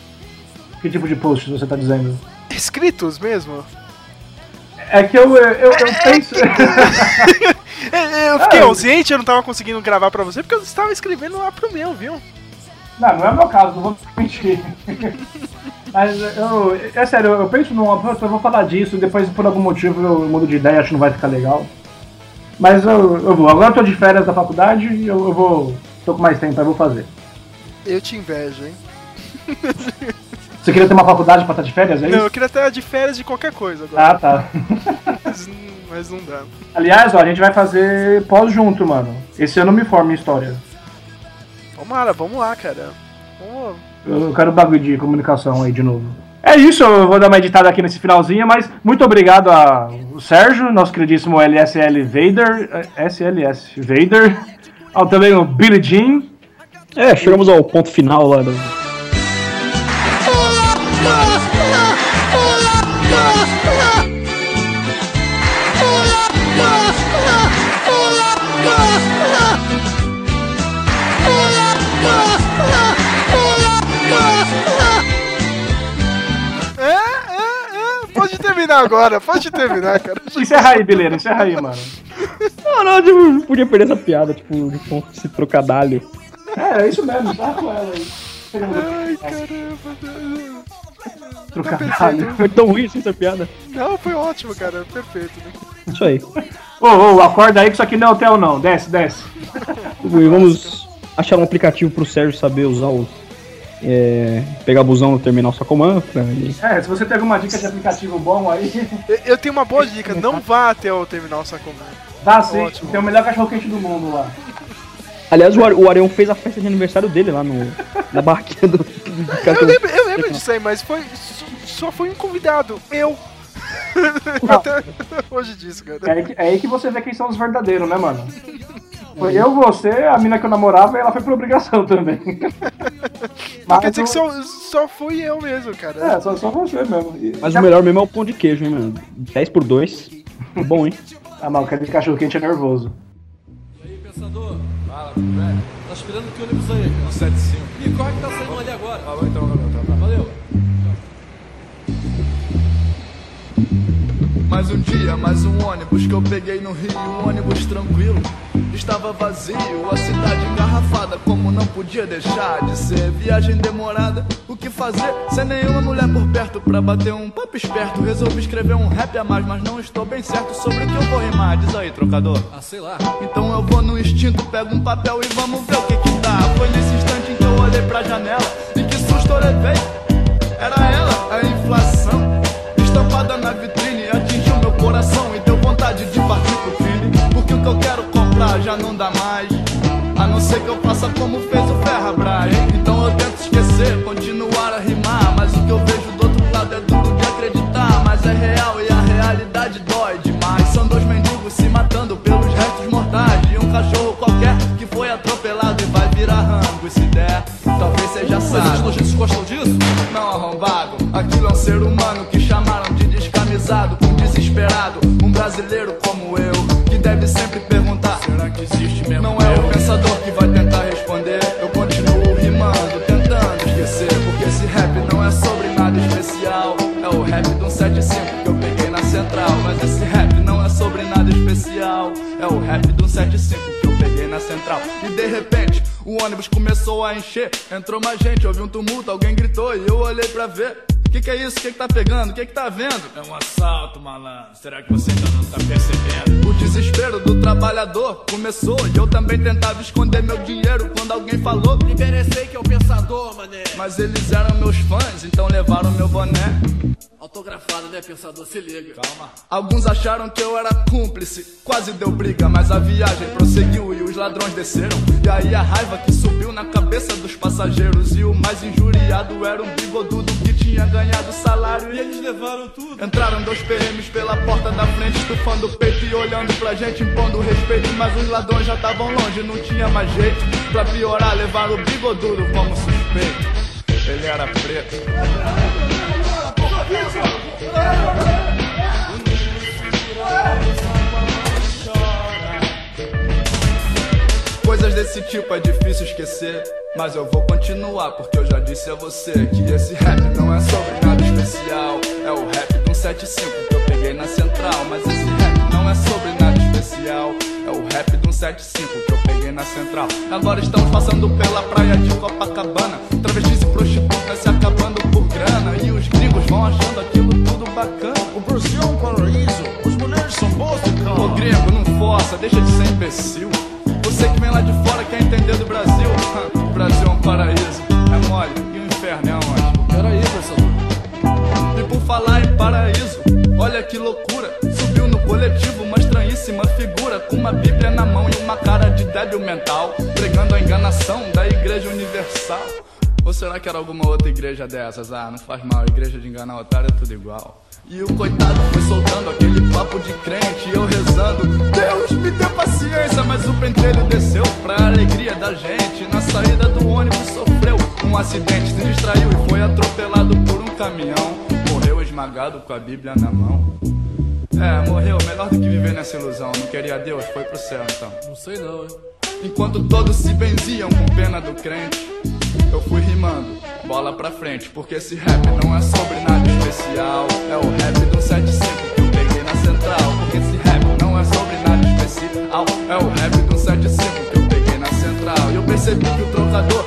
Que tipo de post você tá dizendo? Escritos mesmo? É que eu, eu, eu, eu penso. É, Eu fiquei Ah, eu- ausente, eu não tava conseguindo gravar pra você porque eu estava escrevendo lá pro meu, viu? Não, não é o meu caso, não vou mentir. Mas eu, é sério, eu penso num. Eu vou falar disso, depois por algum motivo eu mudo de ideia, acho que não vai ficar legal. Mas eu, eu vou. Agora eu tô de férias da faculdade e eu, eu vou. Tô com mais tempo, aí eu vou fazer. Eu te invejo, hein? Você queria ter uma faculdade pra estar de férias, é Não, eu isso? queria estar de férias de qualquer coisa agora, Ah, tá. mas, mas não dá. Aliás, ó, a gente vai fazer pós junto, mano. Esse ano eu me formo em história. Tomara, vamos lá, cara. Vamos... Eu quero bagulho de comunicação aí de novo. É isso, eu vou dar uma editada aqui nesse finalzinho, mas muito obrigado ao Sérgio, nosso queridíssimo L S L Vader, eh, S L S Vader, ao também o Billy Jean. É, chegamos ao ponto final lá do. É, é, é, pode terminar agora, pode terminar, cara. Encerra aí, Bileiro, encerra aí, mano. Não, não, tipo, não podia perder essa piada, tipo, de ponto esse trocadalho. É, é isso mesmo, encerra com ela aí. Ai, caramba, Deus. Trocadilho. Foi tão ruim assim essa piada. Não, foi ótimo, cara. Perfeito, né? Isso aí. Ô, ô, acorda aí que isso aqui não é hotel não. Desce, desce. E vamos achar um aplicativo pro Sérgio saber usar o... É, pegar busão no terminal Sacomã. Pra... É, se você tem alguma dica de aplicativo bom aí... Eu- Eu tenho uma boa dica. Não vá até o terminal Sacomã. Dá sim, Ótimo. tem o melhor cachorro-quente do mundo lá. Aliás, o, Ar- o Arião fez a festa de aniversário dele lá no, na barraquinha do... do Eu lembro, eu lembro disso aí, mas foi, só foi um convidado. Eu. Até hoje disso, cara. É aí, que, é aí que você vê quem são os verdadeiros, né, mano? Foi eu, você, a mina que eu namorava e ela foi por obrigação também. Mas quer dizer que eu- só, só fui eu mesmo, cara. É, só, só você mesmo. E- Mas o melhor mesmo é o pão de queijo, hein, mano? dez por dois. Bom, hein? Ah, mas o cara de cachorro quente é nervoso. E aí, pensador? Fala, velho. Tá esperando que ônibus aí? Um sete cinco. E corre que tá saindo ali agora. Falou então, Gabriel. Tá, tá. Valeu. Mais um dia, mais um ônibus que eu peguei no Rio, um ônibus tranquilo. Estava vazio, a cidade engarrafada, como não podia deixar de ser. Viagem demorada, o que fazer? Sem nenhuma mulher por perto pra bater um papo esperto. Resolvi escrever um rap a mais, mas não estou bem certo sobre o que eu vou rimar. Diz aí, trocador. Ah, sei lá. Então eu vou no instinto, pego um papel e vamos ver o que que dá. Foi nesse instante em que eu olhei pra janela e que susto eu levei. Era ela, a inflação, estampada na vitrine, atingiu meu coração e deu vontade de partir pro crime. Porque o que eu quero comprar já não dá mais, a não ser que eu faça como fez o Ferrabras. Então eu tento esquecer, continuar a rimar, mas o que eu vejo do outro lado é duro de acreditar. Mas é real e a realidade dói demais. São dois mendigos se matando pelos restos mortais de um cachorro qualquer que foi atropelado e vai virar rango. E se der, talvez seja Mas os sábio. nojentos gostam disso? Não, arrombado, aquilo é um ser humano que chamaram de descamisado, um desesperado, um brasileiro como eu, que deve sempre perguntar: será que existe mesmo? Não é o pensador que vai tentar responder, eu continuo rimando, tentando esquecer, porque esse rap não é sobre nada especial. É o rap de um sete cinco que eu peguei na central. Mas esse rap não é sobre nada especial, é o rap de um sete cinco que eu peguei na central. E de repente o ônibus começou a encher, entrou mais gente, houve um tumulto, alguém gritou e eu olhei pra ver. Que que é isso? Que que tá pegando? Que que tá vendo? É um assalto, malandro. Será que você ainda não tá percebendo? O desespero do trabalhador começou e eu também tentava esconder meu dinheiro quando alguém falou: Interessei que é o pensador, mané. mas eles eram meus fãs, então levaram meu boné. Autografado, né, pensador? Se liga. Calma. Alguns acharam que eu era cúmplice, quase deu briga, mas a viagem prosseguiu e os ladrões desceram. E aí a raiva que subiu na cabeça dos passageiros, e o mais injuriado era um bigodudo que tinha ganhado salário. E eles levaram tudo. Entraram dois P Ms pela porta da frente, estufando o peito e olhando pra gente, impondo respeito. Mas os ladrões já estavam longe, não tinha mais jeito. Pra piorar, levaram o bigodudo como suspeito. Ele era preto. Coisas desse tipo é difícil esquecer, mas eu vou continuar porque eu já disse a você que esse rap não é sobre nada especial. É o rap de um sete cinco que eu peguei na central. Mas esse rap não é sobre nada especial, é o rap de um sete cinco que eu peguei na central. Agora estamos passando pela praia de Copacabana, travestis e prostitutas se acabando por grana, e os gringos vão achando aquilo tudo bacana. O Brasil é um paraíso, as mulheres são boas de cama. Ô gringo, não força, deixa de ser imbecil. Você que vem lá de fora quer entender do Brasil. O Brasil é um paraíso, é mole, e o inferno é onde? Peraí, pensador. E por falar em paraíso, olha que loucura. Subiu no coletivo uma estranhíssima figura, com uma bíblia na mão e uma cara de débil mental, pregando a enganação da Igreja Universal. Ou será que era alguma outra igreja dessas? Ah, não faz mal, igreja de enganar otário é tudo igual. E o coitado foi soltando aquele papo de crente, e eu rezando: Deus me dê paciência. Mas o pentelho desceu pra alegria da gente. Na saída do ônibus sofreu um acidente, se distraiu e foi atropelado por um caminhão. Morreu esmagado com a Bíblia na mão. É, morreu, melhor do que viver nessa ilusão. Não queria Deus, foi pro céu então. Não sei não, hein. Enquanto todos se benziam com pena do crente, eu fui rimando, bola pra frente, porque esse rap não é sobre nada especial. É o rap do sete cinco que eu peguei na central. Porque esse rap não é sobre nada especial, é o rap do sete cinco que eu peguei na central. E eu percebi que o trocador ficou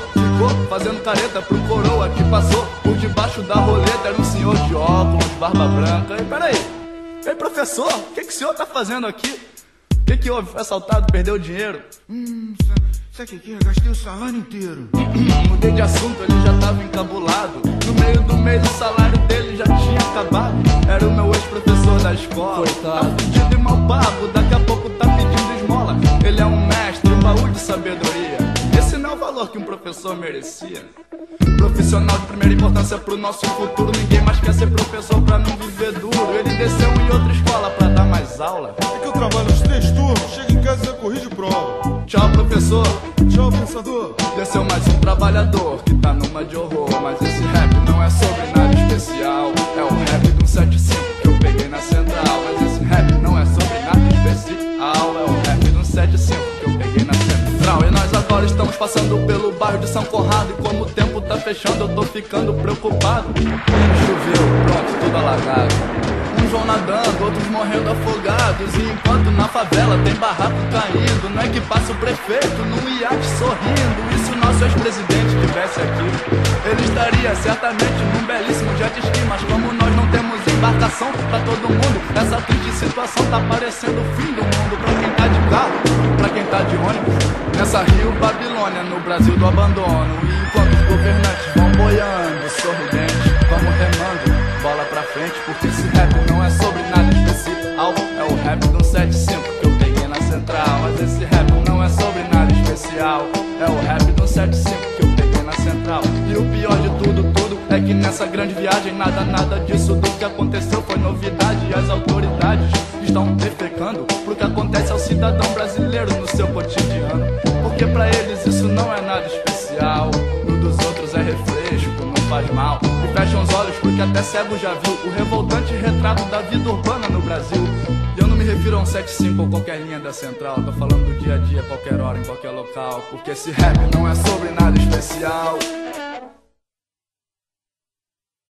fazendo careta pro coroa que passou por debaixo da roleta. Era um senhor de óculos, barba branca. E peraí, ei professor, o que, que o senhor tá fazendo aqui? O que, que houve? Foi assaltado, perdeu o dinheiro? Hum, sabe o que é? Gastei o salário inteiro. Mudei de assunto, ele já tava encabulado. No meio do mês o salário dele já tinha acabado. Era o meu ex-professor da escola. Tá fudido e mal pago, daqui a pouco tá pedindo esmola. Ele é um mestre, um baú de sabedoria. Esse não é o valor que um professor merecia. Profissional de primeira importância pro nosso futuro. Ninguém mais quer ser professor pra não viver duro. Ele desceu em outra escola pra dar mais aula. É que eu trabalho os três turnos, chego em casa e já corrijo prova. Tchau professor, tchau pensador. Desceu mais um trabalhador que tá numa de horror. Mas esse rap não é sobre nada especial. É o rap do cento e cinco que eu peguei na central. Mas esse rap não é sobre nada especial. É o rap do cento e cinco que eu peguei na central. E nós agora estamos passando pelo bairro de São Conrado. E como o tempo tá fechando eu tô ficando preocupado. Choveu, pronto, tudo alagado. Um João nadando, outros morrendo afogados. E enquanto na favela tem barraco caindo, não é que passa o prefeito num iate sorrindo. E se o nosso ex-presidente estivesse aqui, ele estaria certamente num belíssimo jet ski. Mas como nós não temos embarcação pra todo mundo, essa triste situação tá parecendo o fim do mundo. Pra quem tá de carro, pra quem tá de ônibus, nessa Rio Babilônia, no Brasil do abandono. E enquanto os governantes vão boiando, sorridentes, vamos remando, bola pra frente, porque esse rap não é sobre nada especial. É o rap do cento e cinco que eu peguei na central. Mas esse rap não é sobre nada especial. É o rap do cento e cinco que eu peguei na central. E o pior de tudo, tudo, é que nessa grande viagem nada, nada disso do que aconteceu foi novidade. E as autoridades estão defecando pro que acontece ao cidadão brasileiro no seu cotidiano. Porque pra eles isso não é nada especial. No dos outros é refresco, não faz mal. E fecham os olhos porque até cego já viu o revoltante retrato da vida urbana no Brasil. E eu não me refiro a um sete cinco ou qualquer linha da central. Tô falando do dia a dia, qualquer hora, em qualquer local. Porque esse rap não é sobre nada especial.